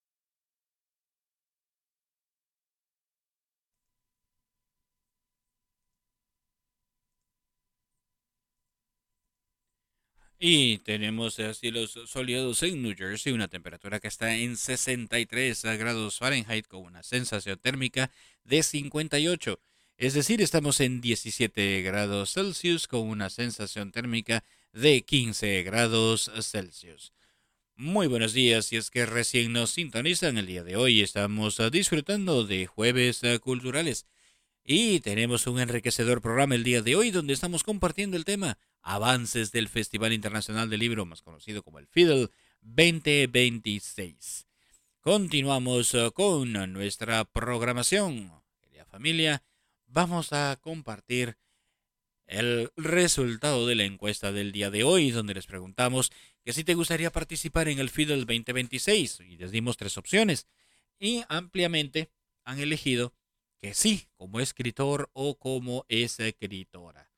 Y tenemos cielos soleados en New Jersey, una temperatura que está en 63 grados Fahrenheit con una sensación térmica de 58. Es decir, estamos en 17 grados Celsius con una sensación térmica de 15 grados Celsius. Muy buenos días, si es que recién nos sintonizan el día de hoy, estamos disfrutando de Jueves Culturales. Y tenemos un enriquecedor programa el día de hoy donde estamos compartiendo el tema Avances del Festival Internacional del Libro, más conocido como el Fiddle 2026. Continuamos con nuestra programación. Querida familia, vamos a compartir el resultado de la encuesta del día de hoy, donde les preguntamos que si te gustaría participar en el Fiddle 2026 y les dimos 3 opciones y ampliamente han elegido que sí, como escritor o como escritora.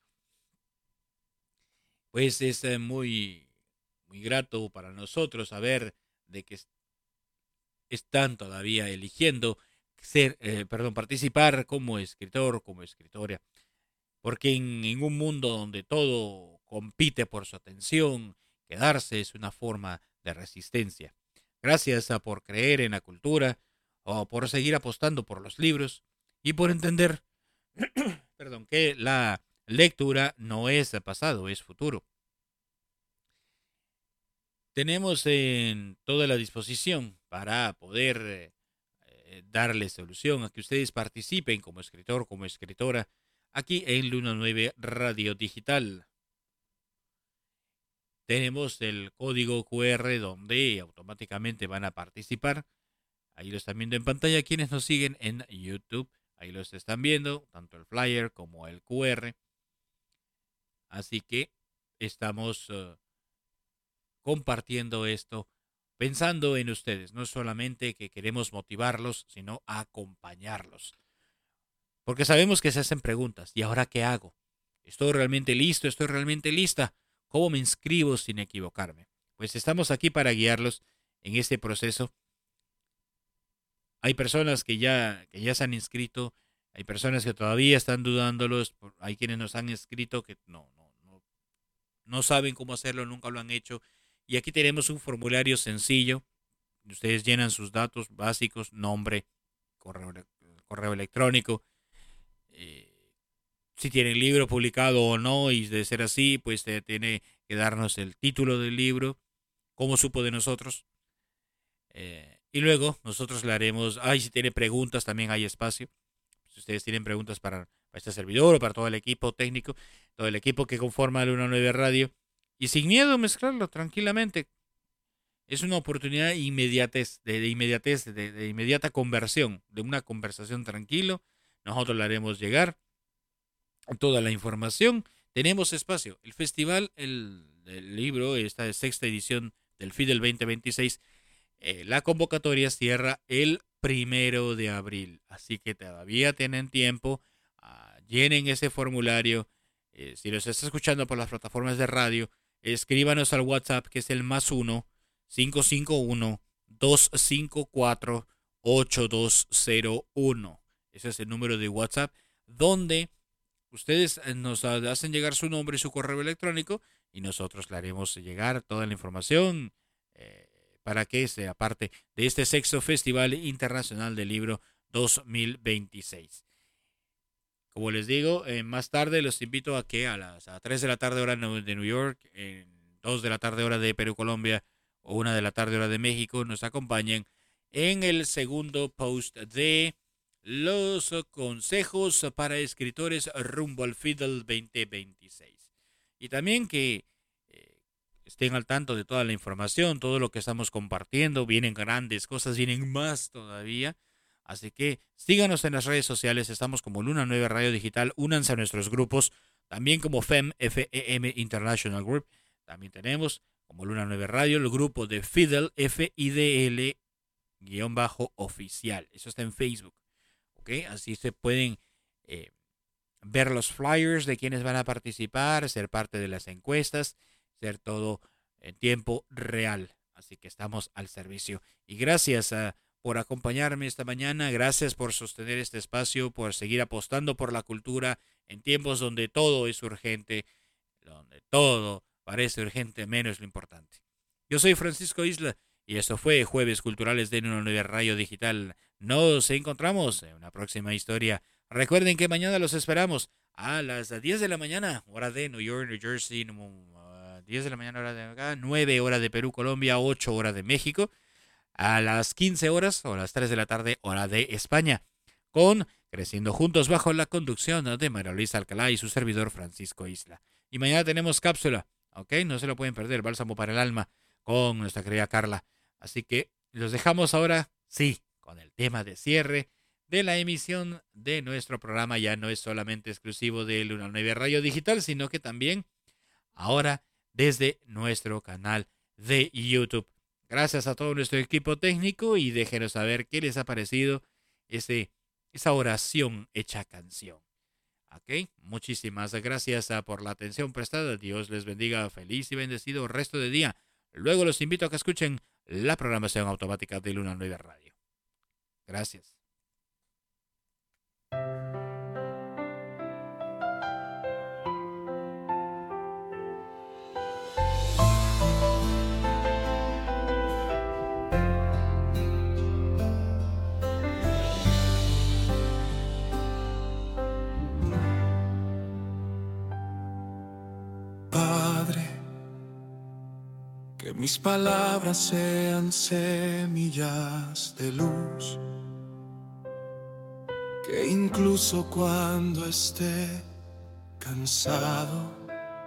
Pues es muy grato para nosotros saber de que están todavía eligiendo participar como escritor, como escritora. Porque en un mundo donde todo compite por su atención, quedarse es una forma de resistencia. Gracias por creer en la cultura o por seguir apostando por los libros. Y por entender que la lectura no es pasado, es futuro. Tenemos en toda la disposición para poder darle solución a que ustedes participen como escritor, como escritora, aquí en Luna 9 Radio Digital. Tenemos el código QR donde automáticamente van a participar. Ahí lo están viendo en pantalla quienes nos siguen en YouTube. Ahí los están viendo, tanto el flyer como el QR. Así que estamos compartiendo esto, pensando en ustedes. No solamente que queremos motivarlos, sino acompañarlos. Porque sabemos que se hacen preguntas. ¿Y ahora qué hago? ¿Estoy realmente listo? ¿Estoy realmente lista? ¿Cómo me inscribo sin equivocarme? Pues estamos aquí para guiarlos en este proceso. Hay personas que ya se han inscrito, hay personas que todavía están dudándolos, hay quienes nos han escrito que no no saben cómo hacerlo, nunca lo han hecho. Y aquí tenemos un formulario sencillo. Ustedes llenan sus datos básicos, nombre, correo electrónico, si tienen libro publicado o no, y de ser así, pues tiene que darnos el título del libro, cómo supo de nosotros, y luego nosotros le haremos, si tiene preguntas también hay espacio. Si ustedes tienen preguntas para este servidor o para todo el equipo técnico, todo el equipo que conforma Luna 9 Radio, y sin miedo mezclarlo tranquilamente. Es una oportunidad de inmediata conversión, de una conversación tranquilo. Nosotros le haremos llegar toda la información. Tenemos espacio. El festival, el libro, esta es sexta edición del FIDEL 2026. La convocatoria cierra el 1 de abril. Así que todavía tienen tiempo. Llenen ese formulario. Si los está escuchando por las plataformas de radio, escríbanos al WhatsApp, que es el +1 551-254-8201. Ese es el número de WhatsApp, donde ustedes nos hacen llegar su nombre y su correo electrónico, y nosotros le haremos llegar toda la información para que sea parte de este sexto Festival Internacional del Libro 2026. Como les digo, más tarde los invito a que a las 3 de la tarde hora de New York, 2 de la tarde hora de Perú, Colombia, o 1 de la tarde hora de México, nos acompañen en el segundo post de los consejos para escritores rumbo al FIDEL 2026. Y también que estén al tanto de toda la información, todo lo que estamos compartiendo. Vienen grandes cosas, vienen más todavía. Así que síganos en las redes sociales, estamos como Luna 9 Radio Digital, únanse a nuestros grupos, también como FEM International Group. También tenemos como Luna 9 Radio el grupo de FIDEL, FIDL-oficial. Eso está en Facebook. ¿Okay? Así se pueden ver los flyers de quienes van a participar, ser parte de las encuestas, ser todo en tiempo real. Así que estamos al servicio. Y gracias por acompañarme esta mañana. Gracias por sostener este espacio, por seguir apostando por la cultura en tiempos donde todo es urgente, donde todo parece urgente, menos lo importante. Yo soy Francisco Isla y esto fue Jueves Culturales de Luna 9 Radio Digital. Nos encontramos en una próxima historia. Recuerden que mañana los esperamos a las 10 de la mañana, hora de New York, New Jersey, 10 de la mañana, hora de acá, 9 hora de Perú, Colombia, 8 hora de México, a las 15 horas o a las 3 de la tarde, hora de España, con Creciendo Juntos bajo la conducción de María Luisa Alcalá y su servidor Francisco Isla. Y mañana tenemos cápsula. Ok, no se lo pueden perder, Bálsamo para el Alma, con nuestra querida Carla. Así que los dejamos ahora, sí, con el tema de cierre de la emisión de nuestro programa. Ya no es solamente exclusivo de Luna 9 Radio Digital, sino que también ahora desde nuestro canal de YouTube. Gracias a todo nuestro equipo técnico y déjenos saber qué les ha parecido esa oración hecha canción. Okay. Muchísimas gracias por la atención prestada. Dios les bendiga. Feliz y bendecido resto de día. Luego los invito a que escuchen la programación automática de Luna 9 Radio. Gracias. Que mis palabras sean semillas de luz, que incluso cuando esté cansado,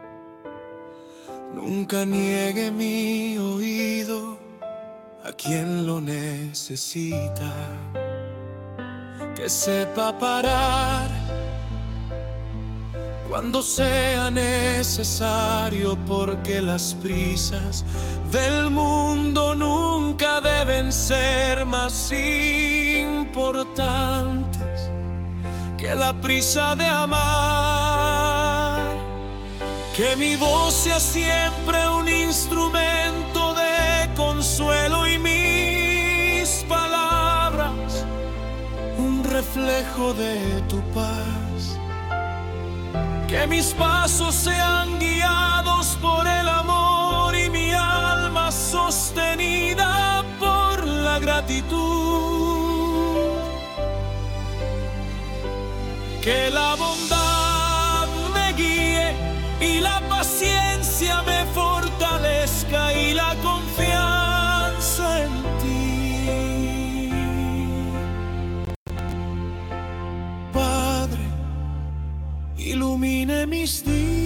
nunca niegue mi oído a quien lo necesita, que sepa parar cuando sea necesario, porque las prisas del mundo nunca deben ser más importantes que la prisa de amar. Que mi voz sea siempre un instrumento de consuelo y mis palabras un reflejo de tu paz. Que mis pasos sean guiados por el amor y mi alma sostenida por la gratitud. Que la bondad me guíe y la paciencia me fortalezca y la confianza en ti. Padre, ilumine mis días.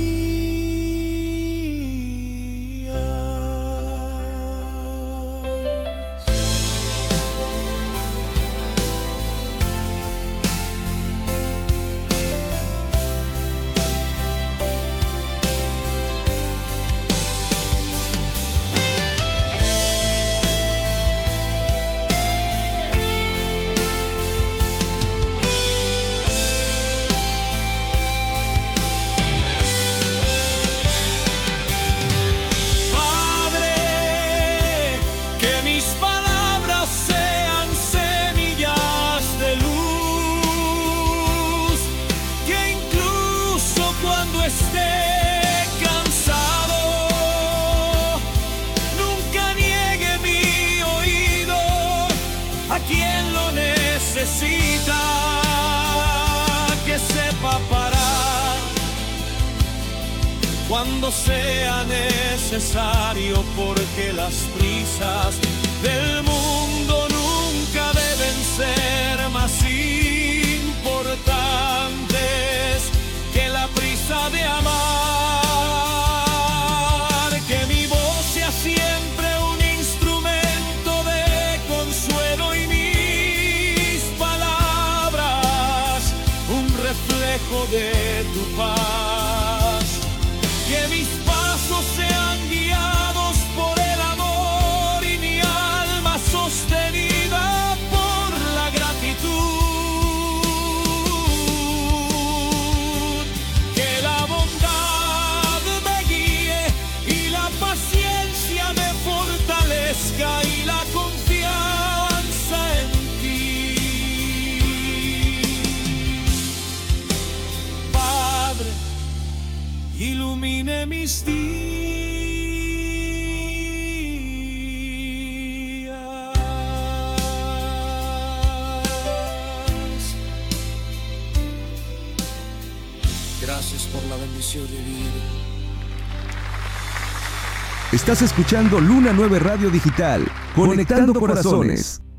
Que sepa parar cuando sea necesario, porque las prisas del mundo nunca deben ser más importantes que la prisa de amar. Que mi voz sea siempre un instrumento de consuelo y reflejo de tu paz. Que mis pasos sean guiados por el amor y mi alma sostenida por la gratitud. Que la bondad me guíe y la paciencia me fortalezca y la confianza en ilumine mis días. Gracias por la bendición de vida. Estás escuchando Luna 9 Radio Digital, conectando corazones.